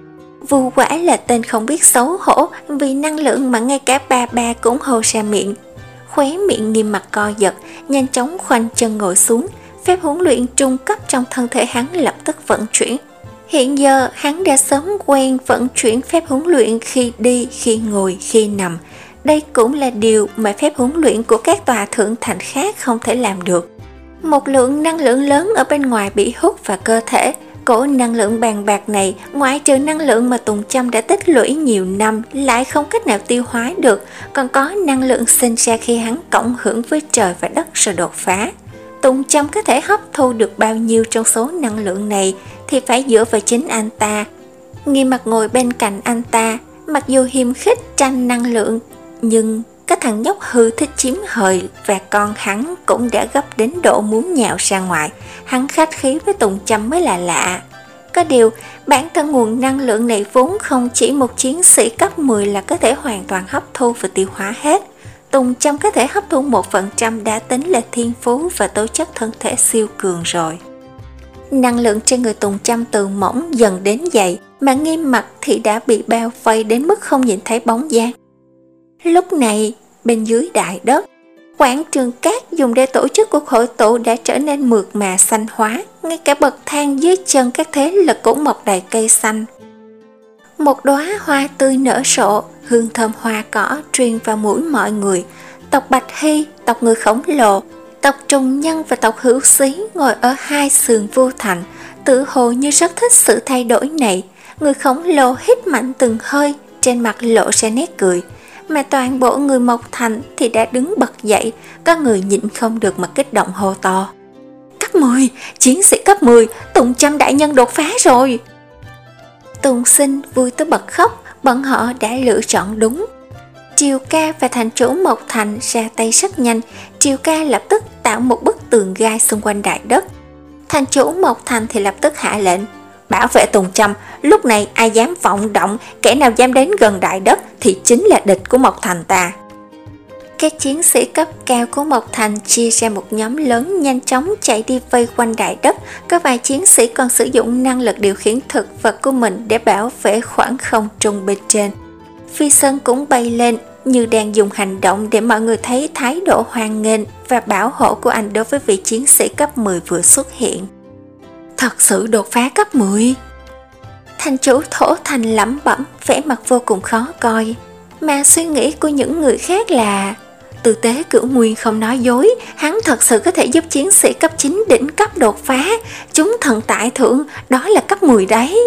Vu quả là tên không biết xấu hổ vì năng lượng mà ngay cả ba ba cũng hô ra miệng. Khóe miệng Nghiêm Mặt co giật, nhanh chóng khoanh chân ngồi xuống. Phép huấn luyện trung cấp trong thân thể hắn lập tức vận chuyển. Hiện giờ hắn đã sớm quen vận chuyển phép huấn luyện khi đi, khi ngồi, khi nằm. Đây cũng là điều mà phép huấn luyện của các tòa thượng thành khác không thể làm được. Một lượng năng lượng lớn ở bên ngoài bị hút vào cơ thể. Cổ năng lượng bàn bạc này, ngoại trừ năng lượng mà Tùng Châm đã tích lũy nhiều năm, lại không cách nào tiêu hóa được, còn có năng lượng sinh ra khi hắn cộng hưởng với trời và đất rồi đột phá. Tùng Châm có thể hấp thu được bao nhiêu trong số năng lượng này thì phải dựa vào chính anh ta. Nghiêm Mặt ngồi bên cạnh anh ta, mặc dù hiềm khích tranh năng lượng, nhưng cái thằng nhóc hư thích chiếm hời và con hắn cũng đã gấp đến độ muốn nhào ra ngoài. Hắn khách khí với Tùng Châm mới là lạ. Có điều, bản thân nguồn năng lượng này vốn không chỉ một chiến sĩ cấp mười là có thể hoàn toàn hấp thu và tiêu hóa hết. Tùng Châm có thể hấp thu một phần trăm đã tính là thiên phú và tố chất thân thể siêu cường rồi. Năng lượng trên người Tùng Châm từ mỏng dần đến dày, mà Nghiêm Mặt thì đã bị bao vây đến mức không nhìn thấy bóng dáng. Lúc này, bên dưới đại đất, quảng trường cát dùng để tổ chức cuộc hội tụ đã trở nên mượt mà xanh hóa, ngay cả bậc thang dưới chân các thế lực cũng mọc đầy cây xanh. Một đóa hoa tươi nở rộ, hương thơm hoa cỏ truyền vào mũi mọi người. Tộc Bạch Hy, tộc người khổng lồ, tộc Trùng Nhân và tộc Hữu Xí ngồi ở hai sườn Vu Thành, tự hồ như rất thích sự thay đổi này. Người khổng lồ hít mạnh từng hơi, trên mặt lộ ra nét cười. Mà toàn bộ người Mộc Thành thì đã đứng bật dậy, có người nhịn không được mà kích động hô to. Cấp mười, chiến sĩ cấp mười, Tùng Châm đại nhân đột phá rồi. Tùng Sinh vui tới bật khóc, bọn họ đã lựa chọn đúng. Triều Ca và thành chủ Mộc Thành ra tay rất nhanh. Triều Ca lập tức tạo một bức tường gai xung quanh đại đất. Thành chủ Mộc Thành thì lập tức hạ lệnh bảo vệ Tùng Châm. Lúc này ai dám vọng động, kẻ nào dám đến gần đại đất thì chính là địch của Mộc Thành ta. Các chiến sĩ cấp cao của Mộc Thành chia ra một nhóm lớn, nhanh chóng chạy đi vây quanh đại đất. Có vài chiến sĩ còn sử dụng năng lực điều khiển thực vật của mình để bảo vệ khoảng không trung bên trên. Phi Sơn cũng bay lên như đang dùng hành động để mọi người thấy thái độ hoan nghênh và bảo hộ của anh đối với vị chiến sĩ cấp mười vừa xuất hiện. Thật sự đột phá cấp mười. Thành chủ Thổ Thành lẩm bẩm, vẻ mặt vô cùng khó coi. Mà suy nghĩ của những người khác là Tư Tế Cửu Nguyên không nói dối, hắn thật sự có thể giúp chiến sĩ cấp chín đỉnh cấp đột phá. Chúng thần tại thượng, đó là cấp mười đấy.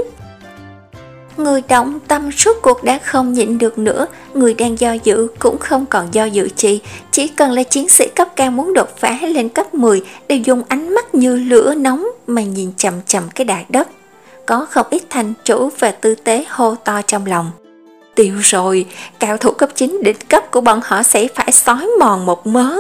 Người động tâm suốt cuộc đã không nhịn được nữa. Người đang do dự cũng không còn do dự chi. Chỉ cần là chiến sĩ cấp cao muốn đột phá lên cấp mười đều dùng ánh mắt như lửa nóng mà nhìn chằm chằm cái đại đất. Có không ít thành chủ và tư tế hô to trong lòng. Tiêu rồi, cao thủ cấp chín đỉnh cấp của bọn họ sẽ phải xói mòn một mớ.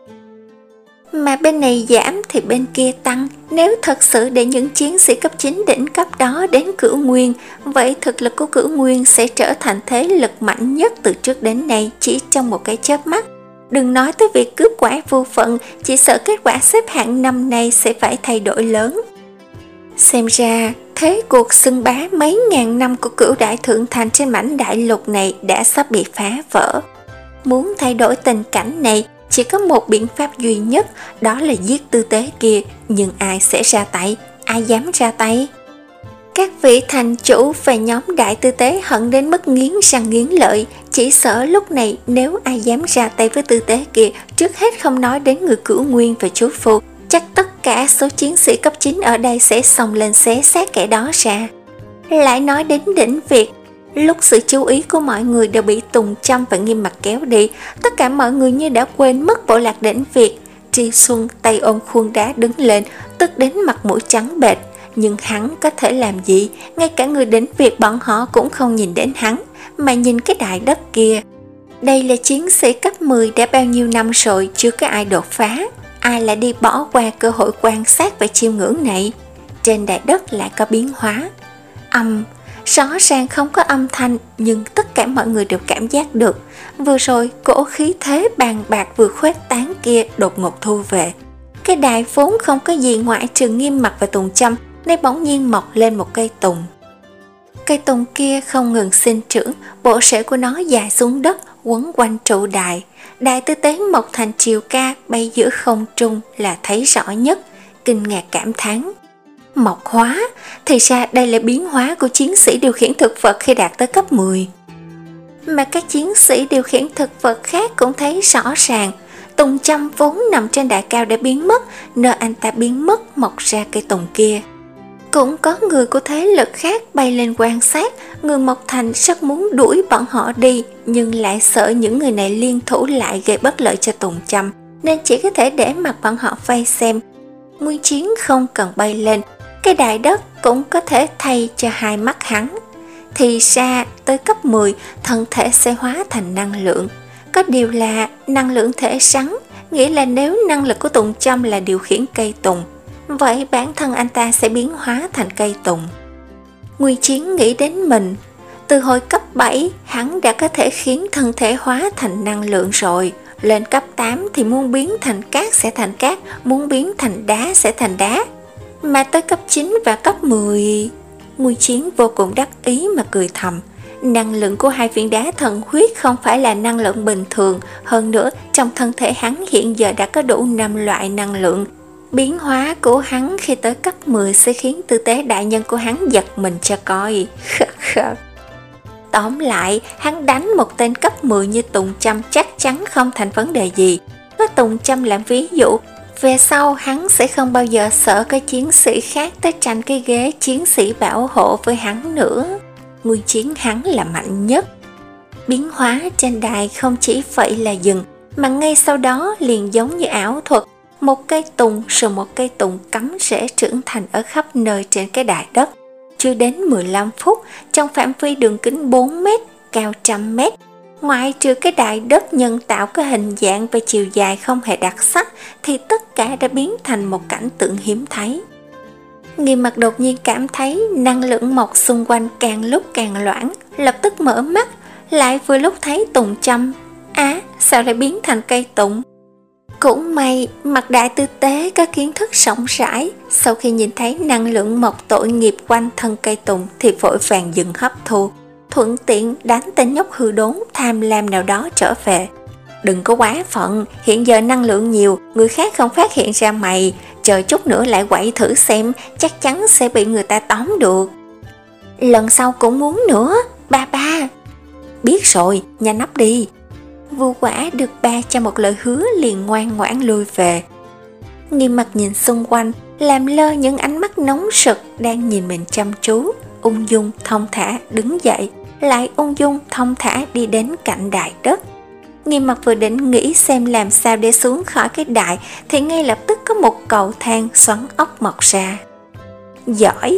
Mà bên này giảm thì bên kia tăng. Nếu thật sự để những chiến sĩ cấp chín đỉnh cấp đó đến Cửu Nguyên, vậy thực lực của Cửu Nguyên sẽ trở thành thế lực mạnh nhất từ trước đến nay chỉ trong một cái chớp mắt. Đừng nói tới việc cướp quả vô phận, chỉ sợ kết quả xếp hạng năm nay sẽ phải thay đổi lớn. Xem ra, thế cuộc xưng bá mấy ngàn năm của Cửu Đại Thượng Thành trên mảnh đại lục này đã sắp bị phá vỡ. Muốn thay đổi tình cảnh này, chỉ có một biện pháp duy nhất, đó là giết tư tế kia. Nhưng ai sẽ ra tay? Ai dám ra tay? Các vị thành chủ và nhóm đại tư tế hận đến mức nghiến răng nghiến lợi. Chỉ sợ lúc này nếu ai dám ra tay với tư tế kia, trước hết không nói đến người Cửu Nguyên và chú Phu, chắc tất cả số chiến sĩ cấp chín ở đây sẽ xông lên xé xác kẻ đó ra. Lại nói đến đỉnh Việt, lúc sự chú ý của mọi người đều bị Tùng Châm và Nghiêm Mặt kéo đi, tất cả mọi người như đã quên mất bộ lạc đỉnh Việt. Tri Xuân tay ôm khuôn đá đứng lên, tức đến mặt mũi trắng bệch. Nhưng hắn có thể làm gì? Ngay cả người đỉnh Việt bọn họ cũng không nhìn đến hắn, mà nhìn cái đại đất kia. Đây là chiến sĩ cấp mười đã bao nhiêu năm rồi chưa có ai đột phá. Ai lại đi bỏ qua cơ hội quan sát và chiêm ngưỡng này? Trên đại đất lại có biến hóa. Âm, rõ ràng không có âm thanh, nhưng tất cả mọi người đều cảm giác được. Vừa rồi, cổ khí thế bàn bạc vừa khuếch tán kia đột ngột thu về. Cái đài vốn không có gì ngoại trừ Nghiêm Mặt và Tùng Châm, nay bỗng nhiên mọc lên một cây tùng. Cây tùng kia không ngừng sinh trưởng, bộ rễ của nó dài xuống đất, quấn quanh trụ đài. Đài tư tế mọc thành chiều ca bay giữa không trung là thấy rõ nhất, kinh ngạc cảm thán. Mộc hóa, thì ra đây là biến hóa của chiến sĩ điều khiển thực vật khi đạt tới cấp mười. Mà các chiến sĩ điều khiển thực vật khác cũng thấy rõ ràng, tùng châm vốn nằm trên đài cao đã biến mất, nơi anh ta biến mất mọc ra cây tùng kia. Cũng có người của thế lực khác bay lên quan sát, người Mộc Thành rất muốn đuổi bọn họ đi, nhưng lại sợ những người này liên thủ lại gây bất lợi cho tùng châm, nên chỉ có thể để mặc bọn họ vây xem. Nguyên Chiến không cần bay lên, cái đài đất cũng có thể thay cho hai mắt hắn. Thì ra tới cấp mười, thân thể sẽ hóa thành năng lượng. Có điều là năng lượng thể rắn, nghĩa là nếu năng lực của tùng châm là điều khiển cây tùng, vậy bản thân anh ta sẽ biến hóa thành cây tùng. Nguyên Chiến nghĩ đến mình, từ hồi cấp bảy hắn đã có thể khiến thân thể hóa thành năng lượng rồi. Lên cấp tám thì muốn biến thành cát sẽ thành cát, muốn biến thành đá sẽ thành đá. Mà tới cấp chín và cấp mười, Nguyên Chiến vô cùng đắc ý mà cười thầm. Năng lượng của hai viên đá thần huyết không phải là năng lượng bình thường, hơn nữa trong thân thể hắn hiện giờ đã có đủ năm loại năng lượng. Biến hóa của hắn khi tới cấp mười sẽ khiến tư tế đại nhân của hắn giật mình cho coi. Tóm lại, hắn đánh một tên cấp mười như Tùng Châm chắc chắn không thành vấn đề gì. Có Tùng Châm làm ví dụ, về sau hắn sẽ không bao giờ sợ cái chiến sĩ khác tới tranh cái ghế chiến sĩ bảo hộ với hắn nữa. Nguyên Chiến hắn là mạnh nhất. Biến hóa trên đài không chỉ vậy là dừng, mà ngay sau đó liền giống như ảo thuật, một cây tùng rồi một cây tùng cắm rễ trưởng thành ở khắp nơi trên cái đài đất. Chưa đến mười lăm phút, trong phạm vi đường kính bốn mét, cao một trăm mét, ngoại trừ cái đài đất nhân tạo có hình dạng và chiều dài không hề đặc sắc, thì tất cả đã biến thành một cảnh tượng hiếm thấy. Nghiêm Mặc đột nhiên cảm thấy năng lượng mọc xung quanh càng lúc càng loãng, lập tức mở mắt, lại vừa lúc thấy tùng châm. Á, à, sao lại biến thành cây tùng? Cũng may, Mặc đại tư tế có kiến thức rộng rãi, sau khi nhìn thấy năng lượng mọc tội nghiệp quanh thân cây tùng thì vội vàng dừng hấp thu, thuận tiện đánh tên nhóc hư đốn tham lam nào đó trở về. Đừng có quá phận, hiện giờ năng lượng nhiều, người khác không phát hiện ra mày, chờ chút nữa lại quậy thử xem, chắc chắn sẽ bị người ta tóm được. Lần sau cũng muốn nữa, ba ba. Biết rồi, nhanh nắp đi. Vu Quả được ba cho một lời hứa liền ngoan ngoãn lui về. Nghiêm Mặc nhìn xung quanh, làm lơ những ánh mắt nóng sực đang nhìn mình chăm chú, ung dung thong thả đứng dậy, lại ung dung thong thả đi đến cạnh đài đất. Nghiêm Mặc vừa định nghĩ xem làm sao để xuống khỏi cái đài thì ngay lập tức có một cầu thang xoắn ốc mọc ra. Giỏi!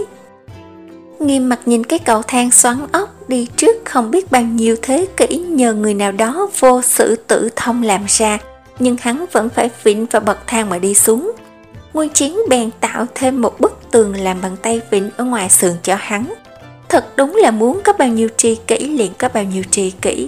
Nghiêm Mặc nhìn cái cầu thang xoắn ốc đi trước không biết bao nhiêu thế kỷ nhờ người nào đó vô sự tự thông làm ra, nhưng hắn vẫn phải vịn vào bậc thang mà đi xuống. Nguyên Chiến bèn tạo thêm một bức tường làm bằng tay vịn ở ngoài sườn cho hắn. Thật đúng là muốn có bao nhiêu tri kỷ liền có bao nhiêu tri kỷ.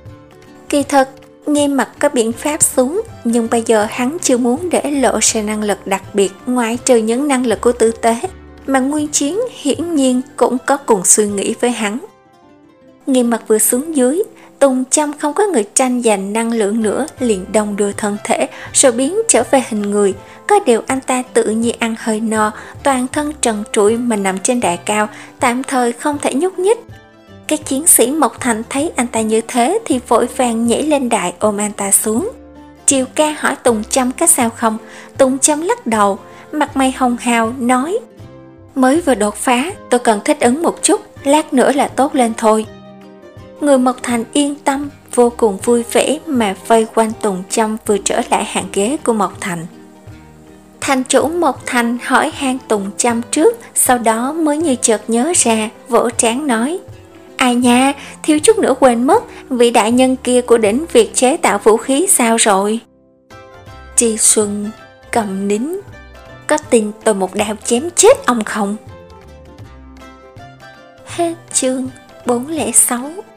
Kỳ thật, Nghiêm Mặc có biện pháp xuống, nhưng bây giờ hắn chưa muốn để lộ ra năng lực đặc biệt ngoại trừ những năng lực của tư tế, mà Nguyên Chiến hiển nhiên cũng có cùng suy nghĩ với hắn. Nghiêm Mặc vừa xuống dưới, Tùng Châm không có người tranh giành năng lượng nữa liền đông đưa thân thể rồi biến trở về hình người. Có điều anh ta tự nhiên ăn hơi no, toàn thân trần trụi mà nằm trên đài cao, tạm thời không thể nhúc nhích. Các chiến sĩ Mộc Thành thấy anh ta như thế thì vội vàng nhảy lên đài ôm anh ta xuống. Triều Ca hỏi Tùng Châm có sao không? Tùng Châm lắc đầu, mặt mày hồng hào nói: mới vừa đột phá, tôi cần thích ứng một chút, lát nữa là tốt lên thôi. Người Mộc Thành yên tâm, vô cùng vui vẻ mà vây quanh Tùng Châm vừa trở lại hàng ghế của Mộc Thành. Thành chủ Mộc Thành hỏi han Tùng Châm trước, sau đó mới như chợt nhớ ra, vỗ trán nói: ai nha, thiếu chút nữa quên mất, vị đại nhân kia của đỉnh việc chế tạo vũ khí sao rồi? Tri Xuân cầm nín: có tin tôi một đao chém chết ông không? Hết chương bốn không sáu.